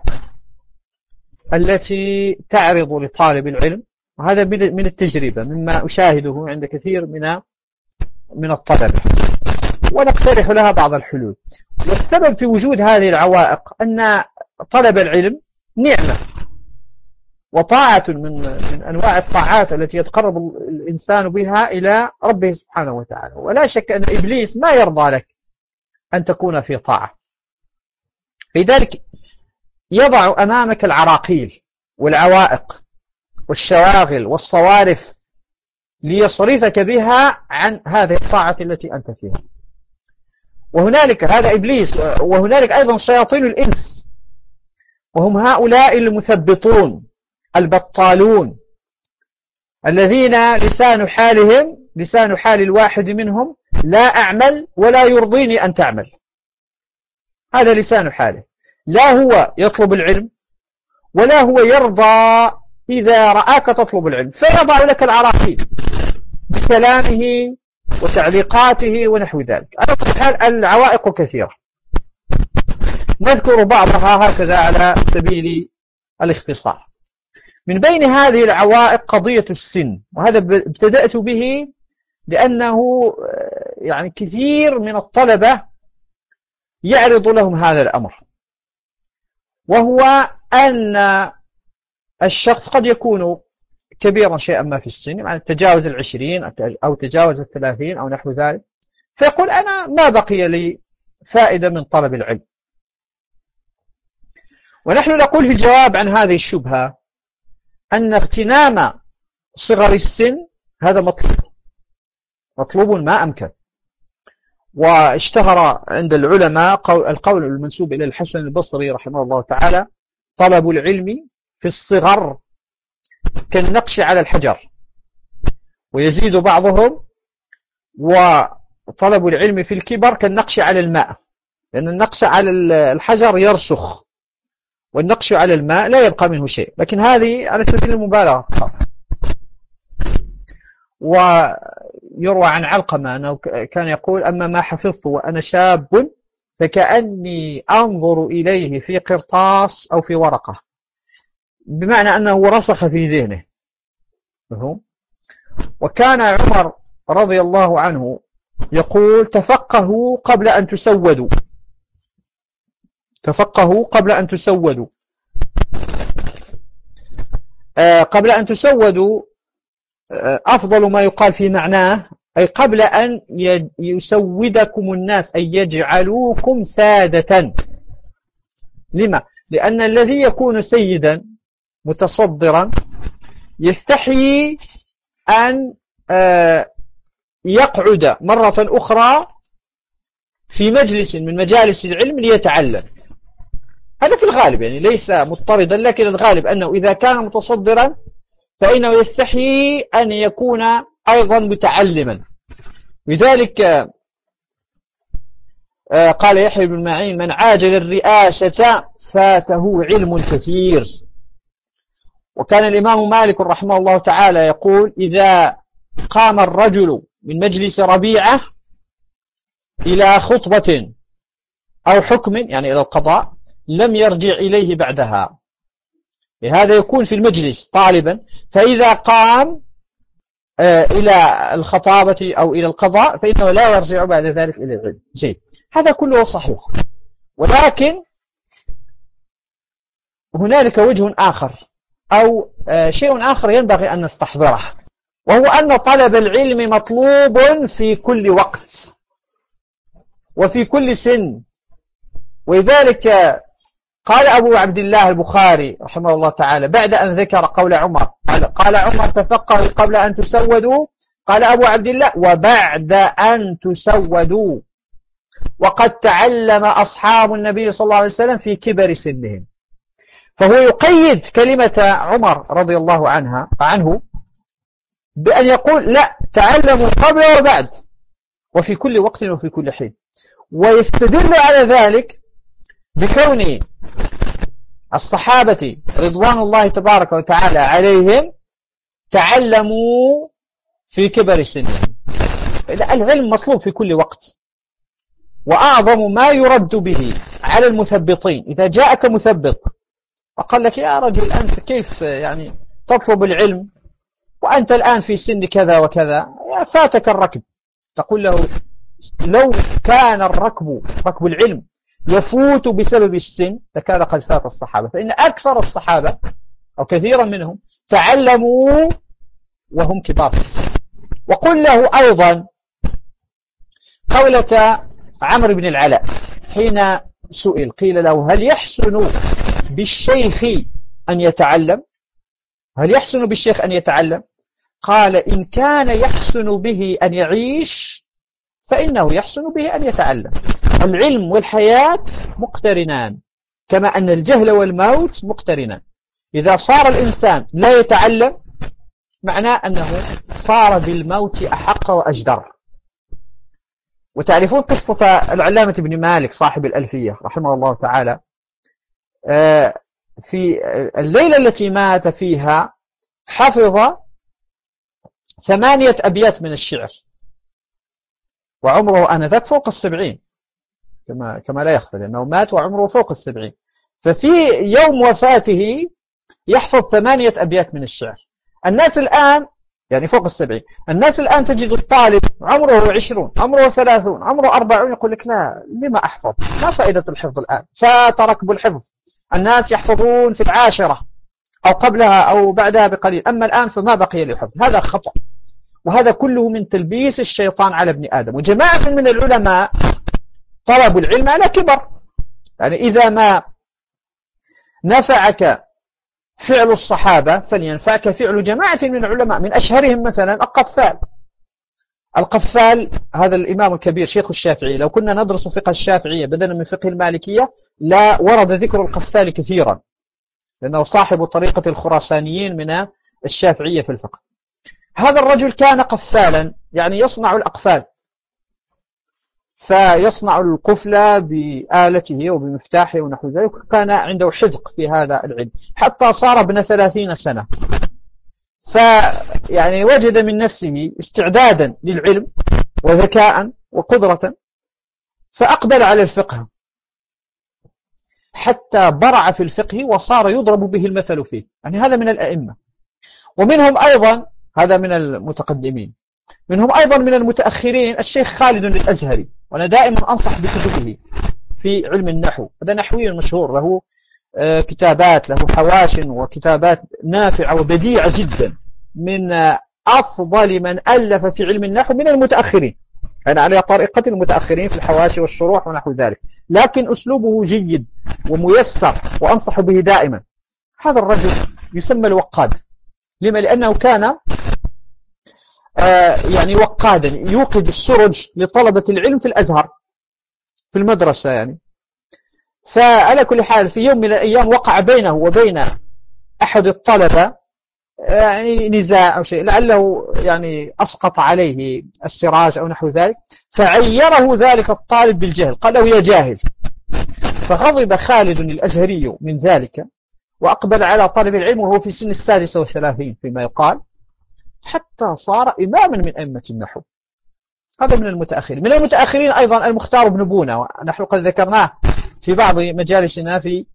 التي تعرض لطالب العلم، وهذا من التجربة مما أشاهده عند كثير من من الطلبة. ونقترح لها بعض الحلول. والسبب في وجود هذه العوائق أن طلب العلم نعمة وطاعة من من أنواع الطاعات التي يتقرب الإنسان بها إلى ربه سبحانه وتعالى. ولا شك أن إبليس ما يرضى لك أن تكون في طاعة، لذلك يضع أمامك العراقيل والعوائق والشواغل والصوارف ليصرفك بها عن هذه الطاعة التي أنت فيها. وهنالك هذا إبليس، وهنالك أيضا شياطين الإنس، وهم هؤلاء المثبطون البطالون الذين لسان حالهم لسان حال الواحد منهم: لا أعمل ولا يرضيني أن تعمل. هذا لسان حاله، لا هو يطلب العلم ولا هو يرضى إذا رآك تطلب العلم، فيضع لك العراقيل بكلامه وتعليقاته ونحو ذلك. على كل حال العوائق كثيرة، نذكر بعضها هكذا على سبيل الاختصار. من بين هذه العوائق قضية السن، وهذا ابتدأت به لأنه يعني كثير من الطلبة يعرض لهم هذا الأمر، وهو أن الشخص قد يكون كبيرا شيئا ما في السن، يعني تجاوز العشرين أو تجاوز الثلاثين أو نحو ذلك، فيقول أنا ما بقي لي فائدة من طلب العلم. ونحن نقول في الجواب عن هذه الشبهة أن اغتنام صغر السن هذا مطلوب مطلوب ما أمكن. واشتهر عند العلماء القول المنسوب إلى الحسن البصري رحمه الله تعالى: طلب العلم في الصغر كالنقش على الحجر. ويزيد بعضهم: وطلب العلم في الكبر كالنقش على الماء، لأن النقش على الحجر يرسخ والنقش على الماء لا يبقى منه شيء، لكن هذه على سبيل المبالغة. ويروى عن علقمة أنه كان يقول: أما ما حفظت وأنا شاب فكأني أنظر إليه في قرطاس أو في ورقة، بمعنى أنه رسخ في ذهنه. وكان عمر رضي الله عنه يقول: تفقهوا قبل أن تسودوا تفقهوا قبل أن تسودوا آه قبل أن تسودوا آه أفضل ما يقال في معناه، أي قبل أن يسودكم الناس، أي يجعلوكم سادة. لما؟ لأن الذي يكون سيدا متصدرا يستحيي أن آه يقعد مرة أخرى في مجلس من مجالس العلم ليتعلم. هذا في الغالب، يعني ليس مضطردا، لكن الغالب أنه إذا كان متصدرا فإنه يستحيي أن يكون أيضا متعلما. لذلك قال يحيى بن معين: من عاجل الرئاسة فاته علم كثير. وكان الإمام مالك رحمه الله تعالى يقول: إذا قام الرجل من مجلس ربيعة إلى خطبة أو حكم، يعني إلى القضاء، لم يرجع إليه بعدها. لهذا يكون في المجلس طالبا، فإذا قام إلى الخطابة أو إلى القضاء فإنه لا يرجع بعد ذلك إلى العلم. زين، هذا كله صحيح، ولكن هنالك وجه آخر أو شيء آخر ينبغي أن نستحضره، وهو أن طلب العلم مطلوب في كل وقت وفي كل سن. ولذلك قال أبو عبد الله البخاري رحمه الله تعالى بعد أن ذكر قول عمر، قال عمر: تفقهوا قبل أن تسودوا. قال أبو عبد الله: وبعد أن تسودوا. وقد تعلم أصحاب النبي صلى الله عليه وسلم في كبر سنهم. فهو يقيد كلمة عمر رضي الله عنها عنه بأن يقول: لا، تعلموا قبل وبعد وفي كل وقت وفي كل حين. ويستدل على ذلك بكون الصحابة رضوان الله تبارك وتعالى عليهم تعلموا في كبر سنهم. العلم مطلوب في كل وقت. وأعظم ما يرد به على المثبطين إذا جاءك مثبط وقال لك: يا رجل أنت كيف يعني تطلب العلم وأنت الآن في سن كذا وكذا، فاتك الركب، تقول له: لو كان الركب ركب العلم يفوت بسبب السن لكان قد فات الصحابة، فإن أكثر الصحابة أو كثيرا منهم تعلموا وهم كبار في السن. وقل له أيضا قولة عمرو بن العلاء حين سئل قيل له هل يحسن بالشيخ أن يتعلم هل يحسن بالشيخ أن يتعلم قال إن كان يحسن به أن يعيش فإنه يحسن به أن يتعلم. العلم والحياة مقترنان كما أن الجهل والموت مقترنان. إذا صار الإنسان لا يتعلم معناه أنه صار بالموت أحق وأجدر. وتعرفون قصة العلامة ابن مالك صاحب الألفية رحمه الله تعالى، في الليلة التي مات فيها حفظ ثمانية أبيات من الشعر، وعمره آنذاك فوق السبعين كما كما لا يخفى، لأنه مات وعمره فوق السبعين، ففي يوم وفاته يحفظ ثمانية أبيات من الشعر. الناس الآن يعني فوق السبعين، الناس الآن تجد الطالب عمره عشرون، عمره ثلاثون، عمره أربعون، يقول لك لا لما أحفظ، ما فائدة الحفظ الآن، فتركب الحفظ. الناس يحفظون في العاشرة أو قبلها أو بعدها بقليل، أما الآن فما بقي للحفظ. هذا خطأ، وهذا كله من تلبيس الشيطان على ابن آدم. وجماعة من العلماء طلبوا العلم على كبر، يعني إذا ما نفعك فعل الصحابة فلينفعك فعل جماعة من العلماء، من أشهرهم مثلا القفال. القفال هذا الإمام الكبير شيخ الشافعي، لو كنا ندرس فقه الشافعية بدلا من فقه المالكية لا ورد ذكر القفال كثيرا، لأنه صاحب طريقة الخراسانيين من الشافعية في الفقه. هذا الرجل كان قفالا، يعني يصنع الأقفال، فيصنع القفل بآلته وبمفتاحه ونحو ذلك. كان عنده حذق في هذا العلم حتى صار ابن ثلاثين سنة، فيعني وجد من نفسه استعدادا للعلم وذكاء وقدرة، فأقبل على الفقه حتى برع في الفقه وصار يضرب به المثل فيه. يعني هذا من الأئمة. ومنهم أيضا، هذا من المتقدمين، منهم أيضا من المتأخرين الشيخ خالد الأزهري، وأنا دائما أنصح بكتبه في علم النحو. هذا نحوي مشهور، له كتابات، له حواش وكتابات نافعة وبديعة جدا، من أفضل من ألف في علم النحو من المتأخرين، يعني على طريقة المتأخرين في الحواشي والشروح ونحو ذلك، لكن أسلوبه جيد وميسر وأنصح به دائما. هذا الرجل يسمى الوقاد. لما؟ لأنه كان يعني وقادا يوقد السرج لطلبة العلم في الأزهر في المدرسة يعني. فعلى كل حال في يوم من الأيام وقع بينه وبين أحد الطلبة يعني نزاع أو شيء، لعله يعني أسقط عليه السراج أو نحو ذلك، فعيره ذلك الطالب بالجهل، قال له يا جاهل. فغضب خالد الأزهري من ذلك وأقبل على طالب العلم وهو في سن السادسة والثلاثين فيما يقال، حتى صار إماما من أئمة النحو. هذا من المتأخرين. من المتأخرين أيضا المختار بن بونة، ونحن قد ذكرناه في بعض مجالسنا في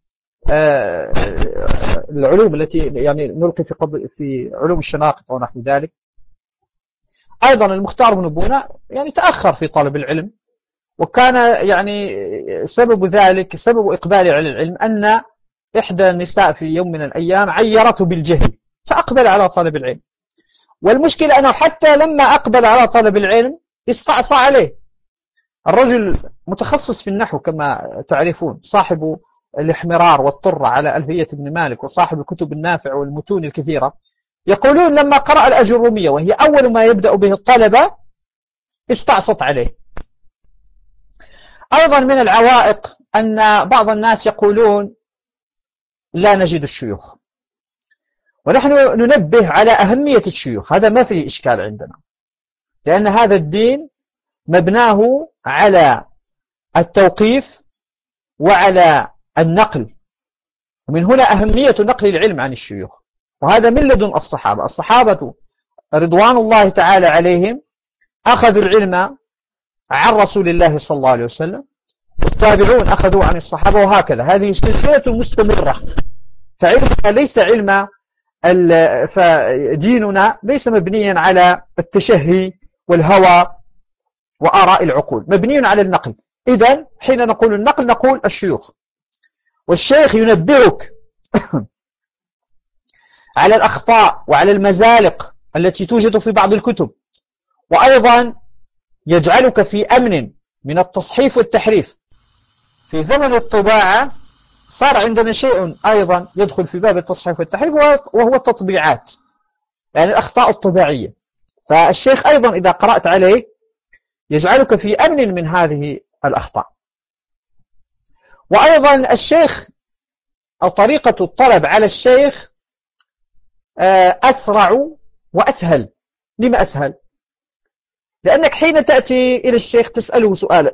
العلوم التي يعني نلقي في في علوم الشناقط ونحو ذلك. أيضا المختار بن بونة يعني تأخر في طلب العلم، وكان يعني سبب ذلك، سبب إقباله على العلم، أن إحدى النساء في يوم من الأيام عيرته بالجهل فأقبل على طلب العلم. والمشكلة أنه حتى لما أقبل على طلب العلم استعصى عليه. الرجل متخصص في النحو كما تعرفون، صاحب الاحمرار والطرة على ألفية ابن مالك، وصاحب الكتب النافع والمتون الكثيرة. يقولون لما قرأ الأجرومية وهي أول ما يبدأ به الطلبة استعصت عليه. أيضا من العوائق أن بعض الناس يقولون لا نجد الشيوخ، ونحن ننبه على أهمية الشيوخ. هذا ما فيه إشكال عندنا، لأن هذا الدين مبناه على التوقيف وعلى النقل، ومن هنا أهمية نقل العلم عن الشيوخ. وهذا من لدن الصحابة. الصحابة رضوان الله تعالى عليهم أخذوا العلم عن رسول الله صلى الله عليه وسلم، والتابعون أخذوا عن الصحابة، وهكذا. هذه سلسلة مستمرة. فعلمنا ليس علم فديننا ليس مبنيا على التشهي والهوى وآراء العقول، مبني على النقل. إذن حين نقول النقل نقول الشيوخ، والشيخ ينبهك على الأخطاء وعلى المزالق التي توجد في بعض الكتب، وأيضا يجعلك في أمن من التصحيف والتحريف. في زمن الطباعة صار عندنا شيء أيضا يدخل في باب التصحيف والتحريف، وهو التطبيعات، يعني الأخطاء الطباعية. فالشيخ أيضا إذا قرأت عليه يجعلك في أمن من هذه الأخطاء. وأيضا الشيخ أو طريقة الطلب على الشيخ أسرع وأسهل. لما أسهل؟ لأنك حين تأتي إلى الشيخ تسأله سؤالا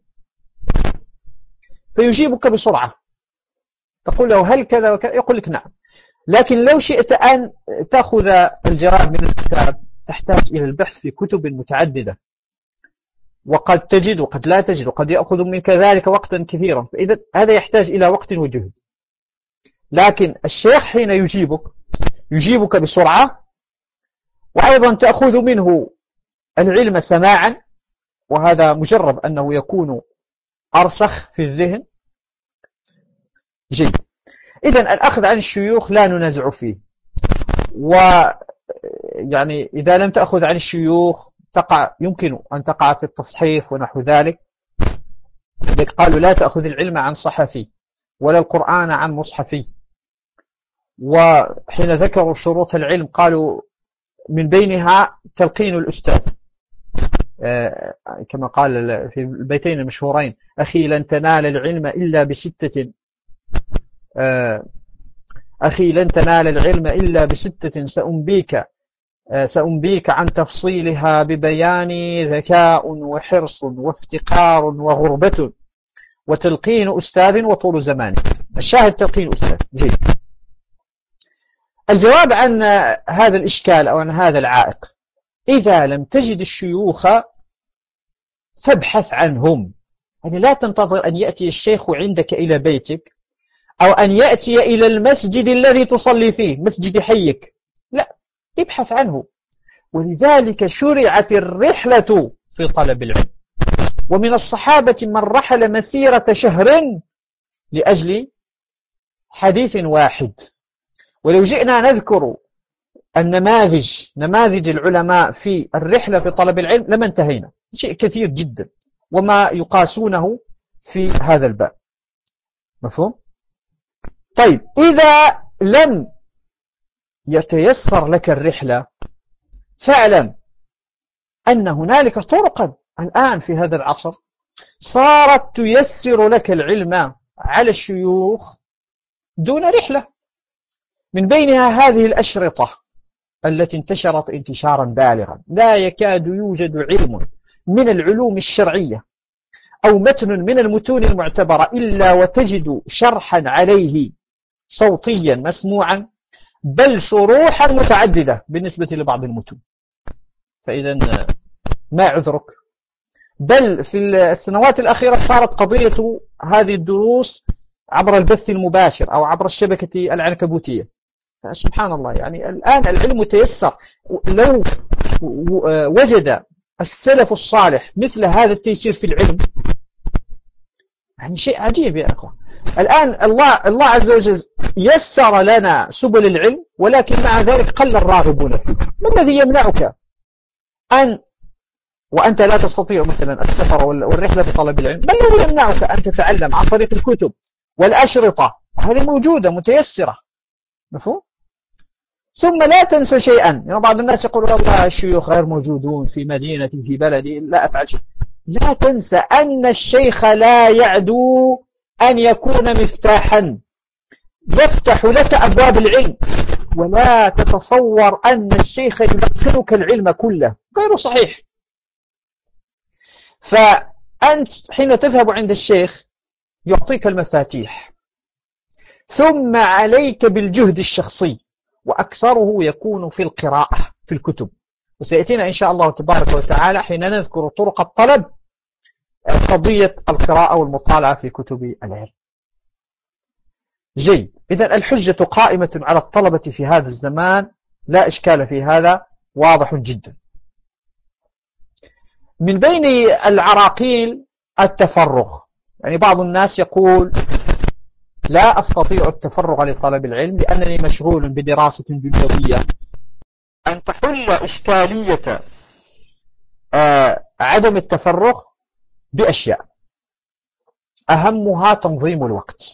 فيجيبك بسرعة، تقول له هل كذا وكذا، يقول لك نعم. لكن لو شئت أن تأخذ الجواب من الكتاب تحتاج إلى البحث في كتب متعددة، وقد تجد وقد لا تجد، وقد يأخذ منك ذلك وقتا كثيرا، فإذا هذا يحتاج إلى وقت وجهد. لكن الشيخ حين يجيبك يجيبك بسرعة، وأيضا تأخذ منه العلم سماعا، وهذا مجرب أنه يكون أرسخ في الذهن. جيد. إذن الأخذ عن الشيوخ لا ننازع فيه، ويعني إذا لم تأخذ عن الشيوخ تقع يمكن أن تقع في التصحيف ونحو ذلك. لذلك قالوا لا تأخذ العلم عن صحفي ولا القرآن عن مصحفي. وحين ذكروا شروط العلم قالوا من بينها تلقين الأستاذ، كما قال في البيتين المشهورين: أخي لن تنال العلم إلا بستة أخي لن تنال العلم إلا بستة سأنبيك سأنبيك عن تفصيلها ببيان: ذكاء وحرص وافتقار وغربة وتلقين أستاذ وطول زمان. الشاهد تلقين أستاذ. جيد. الجواب عن هذا الإشكال أو عن هذا العائق: إذا لم تجد الشيوخ فابحث عنهم. يعني لا تنتظر أن يأتي الشيخ عندك إلى بيتك، أو أن يأتي إلى المسجد الذي تصلي فيه، مسجد حيك، لا، ابحث عنه. ولذلك شرعت الرحلة في طلب العلم، ومن الصحابة من رحل مسيرة شهر لأجل حديث واحد. ولو جئنا نذكر النماذج نماذج العلماء في الرحلة في طلب العلم لما انتهينا، شيء كثير جدا، وما يقاسونه في هذا الباب. مفهوم؟ طيب، إذا لم يتيسر لك الرحلة فاعلم أن هنالك طرقا الآن في هذا العصر صارت تيسر لك العلم على الشيوخ دون رحلة. من بينها هذه الأشرطة التي انتشرت انتشارا بالغا، لا يكاد يوجد علم من العلوم الشرعية أو متن من المتون المعتبرة إلا وتجد شرحا عليه صوتيا مسموعا، بل شروحا متعددة بالنسبة لبعض المتون. فإذا ما عذرك؟ بل في السنوات الأخيرة صارت قضية هذه الدروس عبر البث المباشر أو عبر الشبكة العنكبوتية. سبحان الله، يعني الآن العلم تيسر. لو وجد السلف الصالح مثل هذا التيسير في العلم، يعني شيء عجيب يا أخوة. الآن الله الله عز وجل يسر لنا سبل العلم، ولكن مع ذلك قل الراغبون فيه. ما الذي يمنعك أن وأنت لا تستطيع مثلا السفر والرحلة في طلب العلم؟ ما الذي يمنعك أن تتعلم عن طريق الكتب والأشرطة؟ هذه موجودة متيسرة. مفهوم؟ ثم لا تنسى شيئا. يعني بعض الناس يقول والله الشيوخ غير موجودون في مدينتي في بلدي، لا أفعل شيء. لا تنسى أن الشيخ لا يعدو أن يكون مفتاحا يفتح لك أبواب العلم، ولا تتصور أن الشيخ يلقنك العلم كله، غير صحيح. فأنت حين تذهب عند الشيخ يعطيك المفاتيح، ثم عليك بالجهد الشخصي، وأكثره يكون في القراءة في الكتب. وسيأتينا إن شاء الله تبارك وتعالى حين نذكر طرق الطلب قضية القراءة والمطالعة في كتب العلم. جيد. إذن الحجة قائمة على الطلبة في هذا الزمان، لا إشكال في هذا، واضح جدا. من بين العراقيل التفرغ. يعني بعض الناس يقول لا أستطيع التفرغ لطلب العلم لأنني مشغول بدراسة دنيوية. أن تحل إشكالية آه عدم التفرغ بأشياء، أهمها تنظيم الوقت.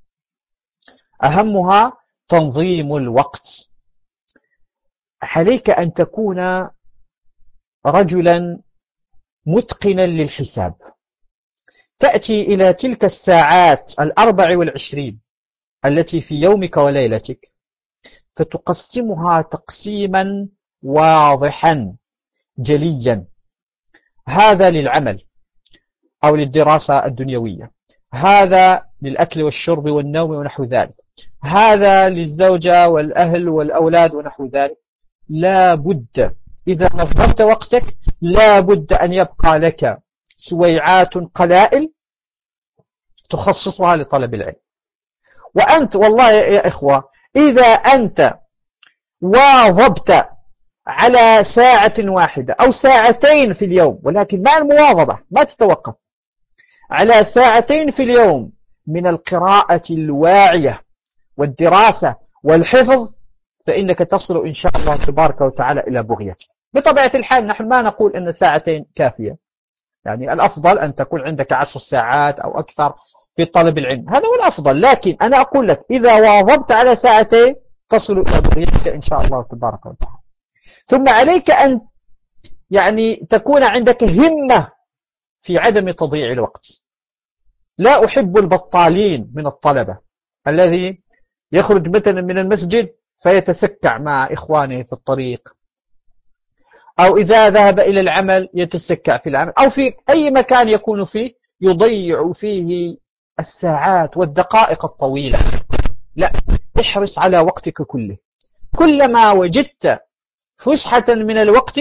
أهمها تنظيم الوقت. عليك أن تكون رجلا متقنا للحساب. تأتي إلى تلك الساعات الأربع والعشرين التي في يومك وليلتك فتقسمها تقسيما واضحا جليا. هذا للعمل أو للدراسة الدنيوية، هذا للأكل والشرب والنوم ونحو ذلك، هذا للزوجة والأهل والأولاد ونحو ذلك. لا بد إذا نظمت وقتك لا بد أن يبقى لك سويعات قلائل تخصصها لطلب العلم. وأنت والله يا إخوة إذا أنت واظبت على ساعة واحدة أو ساعتين في اليوم، ولكن مع المواظبة ما تتوقف، على ساعتين في اليوم من القراءة الواعية والدراسة والحفظ، فإنك تصل إن شاء الله تبارك وتعالى إلى بغيتك. بطبيعة الحال نحن ما نقول أن ساعتين كافية، يعني الأفضل أن تكون عندك عشر ساعات أو أكثر في طلب العلم، هذا هو الأفضل. لكن أنا أقول لك إذا واظبت على ساعتين تصل إلى بغيتك إن شاء الله تبارك وتعالى. ثم عليك أن يعني تكون عندك همة في عدم تضييع الوقت. لا أحب البطالين من الطلبة الذي يخرج مثلا من المسجد فيتسكع مع إخوانه في الطريق، أو إذا ذهب إلى العمل يتسكع في العمل، أو في أي مكان يكون فيه يضيع فيه الساعات والدقائق الطويلة. لا، احرص على وقتك كله. كلما وجدت فسحة من الوقت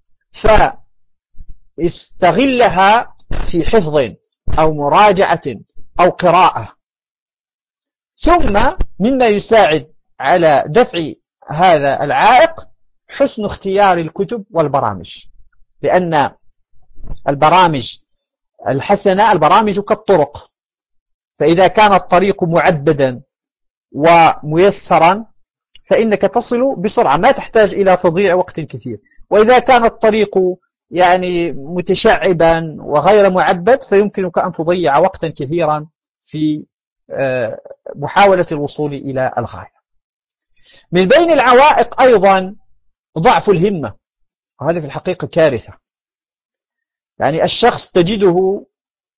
فاستغلها في حفظ أو مراجعة أو قراءة. ثم مما يساعد على دفع هذا العائق حسن اختيار الكتب والبرامج، لأن البرامج الحسنة البرامج كالطرق، فإذا كان الطريق معبدا وميسرا فإنك تصل بسرعة، ما تحتاج إلى تضييع وقت كثير. وإذا كان الطريق يعني متشعبا وغير معبد فيمكنك أن تضيع وقتا كثيرا في محاولة الوصول إلى الغاية. من بين العوائق أيضا ضعف الهمة، وهذا في الحقيقة كارثة. يعني الشخص تجده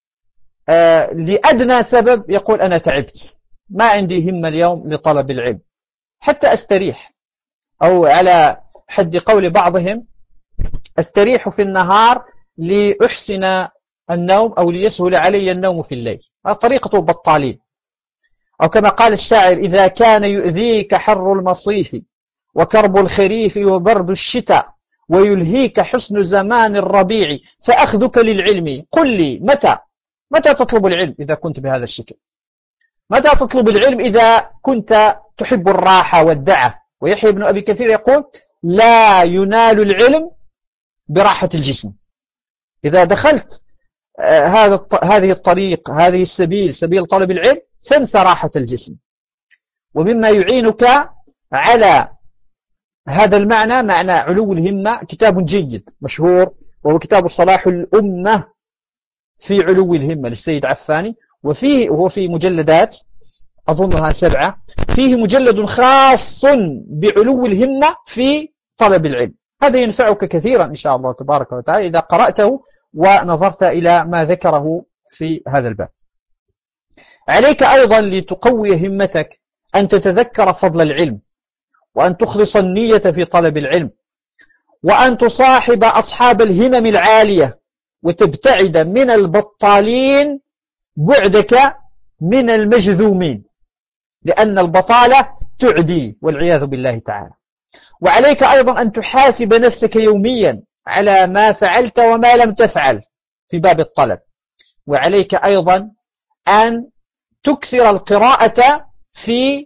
لأدنى سبب يقول أنا تعبت، ما عندي همة اليوم لطلب العلم حتى أستريح، أو على حد قول بعضهم أستريح في النهار لأحسن النوم أو ليسهل علي النوم في الليل. طريقة البطالين. أو كما قال الشاعر إذا كان يؤذيك حر المصيف وكرب الخريف وبرد الشتاء ويلهيك حسن زمان الربيع فأخذك للعلم قل لي متى متى تطلب العلم إذا كنت بهذا الشكل؟ متى تطلب العلم إذا كنت تحب الراحة والدعة؟ ويحيى بن أبي كثير يقول لا ينال العلم براحة الجسم. إذا دخلت هذا هذه الطريق هذه السبيل سبيل طلب العلم تنسى راحة الجسم. ومما يعينك على هذا المعنى معنى علو الهمة كتاب جيد مشهور وهو كتاب صلاح الأمة في علو الهمة للسيد عفاني، وفيه وهو في مجلدات أظنها سبعة، فيه مجلد خاص بعلو الهمة في طلب العلم. هذا ينفعك كثيرا إن شاء الله تبارك وتعالى إذا قرأته ونظرت إلى ما ذكره في هذا الباب. عليك أيضا لتقوي همتك أن تتذكر فضل العلم، وأن تخلص النية في طلب العلم، وأن تصاحب أصحاب الهمم العالية، وتبتعد من البطالين بعدك من المجذومين، لأن البطالة تعدي والعياذ بالله تعالى. وعليك أيضا أن تحاسب نفسك يوميا على ما فعلت وما لم تفعل في باب الطلب. وعليك أيضا أن تكثر القراءة في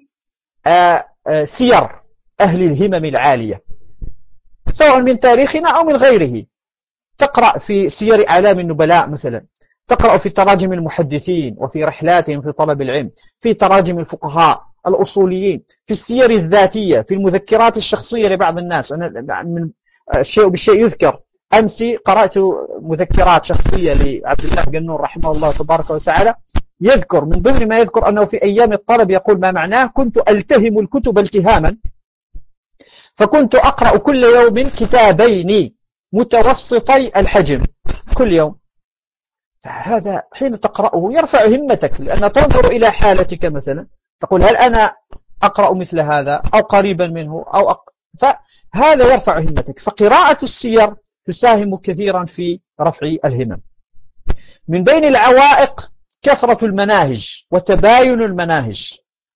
سير أهل الهمم العالية سواء من تاريخنا أو من غيره. تقرأ في سير أعلام النبلاء مثلا، تقرأ في تراجم المحدثين وفي رحلاتهم في طلب العلم، في تراجم الفقهاء الأصوليين، في السير الذاتية، في المذكرات الشخصية لبعض الناس. أنا من الشيء بالشيء يذكر، أمس قرأت مذكرات شخصية لعبد الله قنون رحمه الله تبارك وتعالى، يذكر من ضمن ما يذكر أنه في أيام الطلب يقول ما معناه: كنت ألتهم الكتب التهاما، فكنت أقرأ كل يوم كتابين متوسطي الحجم كل يوم. هذا حين تقرأه يرفع همتك، لأن تنظر إلى حالتك مثلا تقول هل أنا أقرأ مثل هذا أو قريبا منه أو أق... فهذا يرفع همتك. فقراءة السير تساهم كثيرا في رفع الهمم. من بين العوائق كثرة المناهج وتباين المناهج.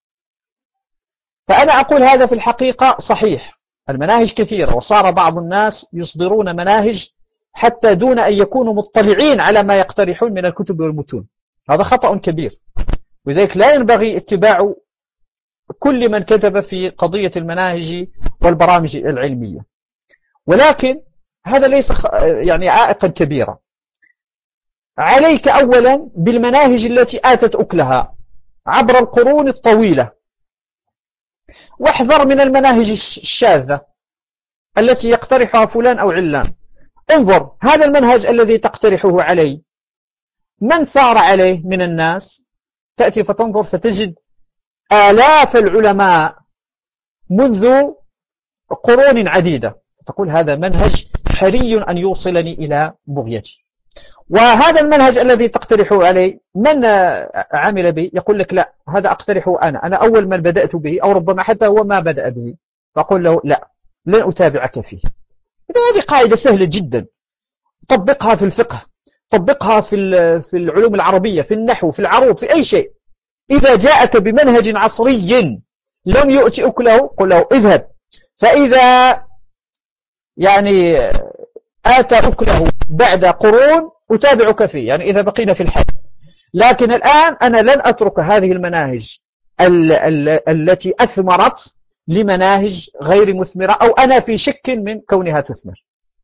فأنا أقول هذا في الحقيقة صحيح، المناهج كثيرة، وصار بعض الناس يصدرون مناهج حتى دون أن يكونوا مطلعين على ما يقترحون من الكتب والمتون. هذا خطأ كبير، وذلك لا ينبغي اتباع كل من كتب في قضية المناهج والبرامج العلمية. ولكن هذا ليس يعني عائقا كبيرا. عليك أولا بالمناهج التي آتت أكلها عبر القرون الطويلة، واحذر من المناهج الشاذة التي يقترحها فلان أو علان. انظر هذا المنهج الذي تقترحه عليه من سار عليه من الناس، تأتي فتنظر فتجد آلاف العلماء منذ قرون عديدة، تقول هذا منهج حري أن يوصلني إلى بغيتي. وهذا المنهج الذي تقترحه عليه من عمل به؟ يقول لك لا، هذا أقترحه أنا أنا أول من بدأت به، أو ربما حتى هو ما بدأ به، فأقول له لا، لن أتابعك فيه. إذا هذه قاعدة سهلة جدا، طبقها في الفقه، طبقها في في العلوم العربية، في النحو، في العروض، في أي شيء. إذا جاءك بمنهج عصري لم يؤتي أكله قل له اذهب، فإذا يعني آتى أكله بعد قرون أتابعك فيه، يعني إذا بقينا في الحياة. لكن الآن أنا لن أترك هذه المناهج ال ال التي أثمرت لمناهج غير مثمرة، أو أنا في شك من كونها تثمر.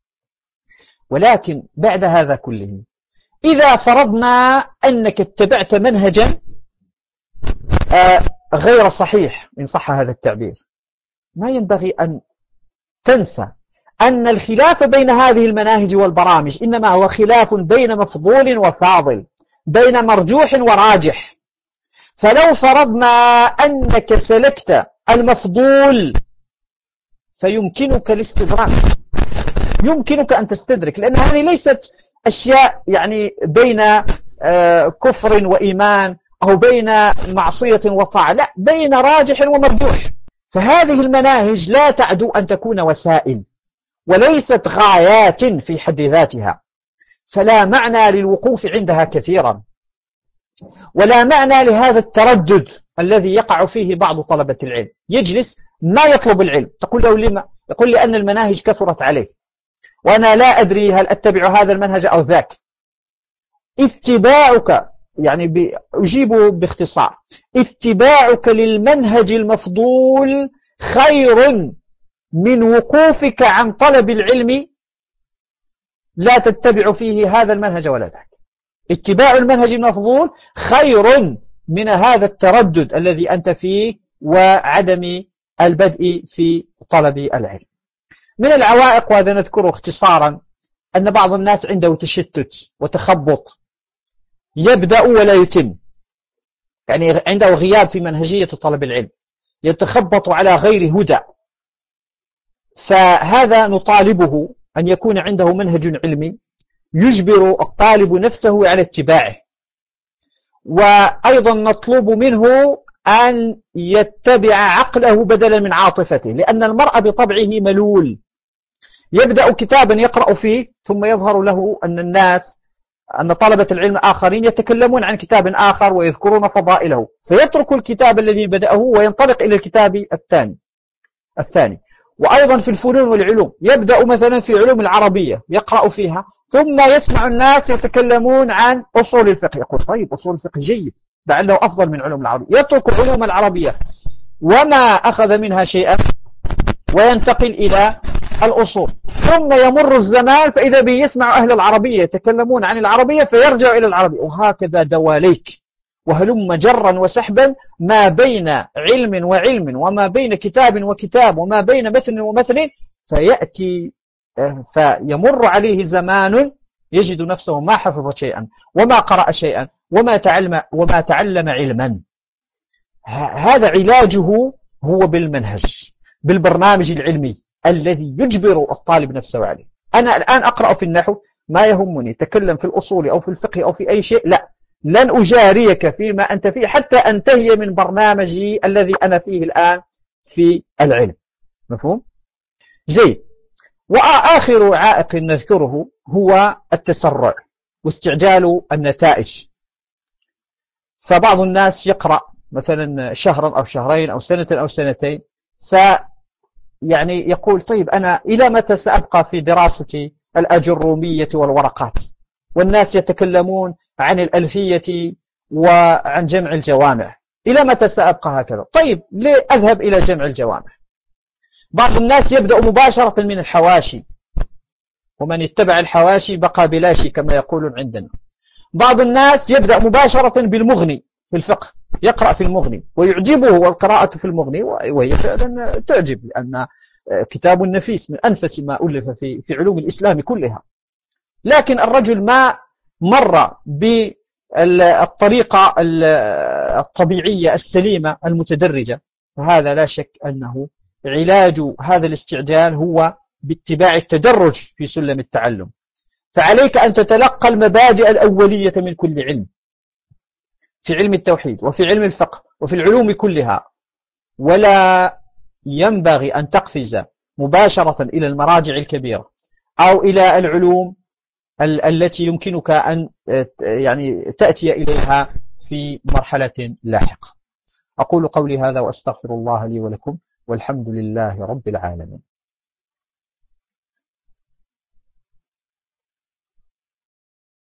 ولكن بعد هذا كله، إذا فرضنا أنك اتبعت منهجا غير صحيح إن صح هذا التعبير، ما ينبغي أن تنسى أن الخلاف بين هذه المناهج والبرامج إنما هو خلاف بين مفضول وفاضل، بين مرجوح وراجح. فلو فرضنا أنك سلكت المفضول فيمكنك الاستدراك، يمكنك أن تستدرك، لأن هذه ليست أشياء يعني بين كفر وإيمان أو بين معصية وطاعة، لا، بين راجح ومرجوح. فهذه المناهج لا تعدو أن تكون وسائل وليست غايات في حد ذاتها، فلا معنى للوقوف عندها كثيرا، ولا معنى لهذا التردد الذي يقع فيه بعض طلبة العلم. يجلس ما يطلب العلم، تقول له لما؟ يقول لي أن المناهج كثرت عليه وأنا لا أدري هل أتبع هذا المنهج أو ذاك. اتباعك، يعني أجيب باختصار، اتباعك للمنهج المفضول خير من وقوفك عن طلب العلم لا تتبع فيه هذا المنهج ولا ذاك. اتباع المنهج المفضول خير من هذا التردد الذي أنت فيه وعدم البدء في طلب العلم. من العوائق، وهذا نذكره اختصارا، أن بعض الناس عنده تشتت وتخبط، يبدأ ولا يتم، يعني عنده غياب في منهجية طلب العلم، يتخبط على غير هدى. فهذا نطالبه أن يكون عنده منهج علمي يجبر الطالب نفسه على اتباعه، وأيضا نطلب منه أن يتبع عقله بدلا من عاطفته، لأن المرء بطبعه ملول، يبدأ كتابا يقرأ فيه ثم يظهر له أن الناس أن طلبة العلم آخرين يتكلمون عن كتاب آخر ويذكرون فضائله، فيترك الكتاب الذي بدأه وينطلق إلى الكتاب الثاني الثاني وأيضا في الفنون والعلوم، يبدأ مثلا في علوم العربية يقرأ فيها، ثم يسمع الناس يتكلمون عن أصول الفقه، يقول طيب أصول الفقه جيد لعله أفضل من علوم العربية، يترك علوم العربية وما أخذ منها شيئا وينتقل إلى الأصول، ثم يمر الزمان فإذا به يسمع أهل العربية يتكلمون عن العربية فيرجع إلى العربية، وهكذا دواليك وهلم جرا وسحبا ما بين علم وعلم وما بين كتاب وكتاب وما بين متن ومتن، فيأتي فيمر عليه زمان يجد نفسه ما حفظ شيئا وما قرأ شيئا وما تعلم, وما تعلم علما. هذا علاجه هو بالمنهج، بالبرنامج العلمي الذي يجبر الطالب نفسه عليه. أنا الآن أقرأ في النحو، ما يهمني تكلم في الأصول أو في الفقه أو في أي شيء، لا، لن أجاريك فيما أنت فيه حتى أنتهي من برنامجي الذي أنا فيه الآن في العلم. مفهوم؟ جيد. وآخر عائق نذكره هو التسرع واستعجال النتائج. فبعض الناس يقرأ مثلا شهرا أو شهرين أو سنة أو سنتين، ف يعني يقول طيب أنا إلى متى سأبقى في دراسة الأجرومية والورقات، والناس يتكلمون عن الألفية وعن جمع الجوامع، إلى متى سأبقى هكذا؟ طيب ليه أذهب إلى جمع الجوامع؟ بعض الناس يبدأ مباشرة من الحواشي، ومن اتبع الحواشي بقى بلاشي كما يقولون عندنا. بعض الناس يبدأ مباشرة بالمغني في الفقه، يقرأ في المغني ويعجبه القراءة في المغني، وهي فعلا تعجب لأن كتاب نفيس من أنفس ما ألف في في علوم الإسلام كلها. لكن الرجل ما مر بالطريقة الطبيعية السليمة المتدرجة، فهذا لا شك أنه علاج هذا الاستعجال هو باتباع التدرج في سلم التعلم. فعليك أن تتلقى المبادئ الأولية من كل علم، في علم التوحيد وفي علم الفقه وفي العلوم كلها، ولا ينبغي أن تقفز مباشرة إلى المراجع الكبيرة أو إلى العلوم التي يمكنك أن يعني تأتي إليها في مرحلة لاحقة. أقول قولي هذا وأستغفر الله لي ولكم، والحمد لله رب العالمين.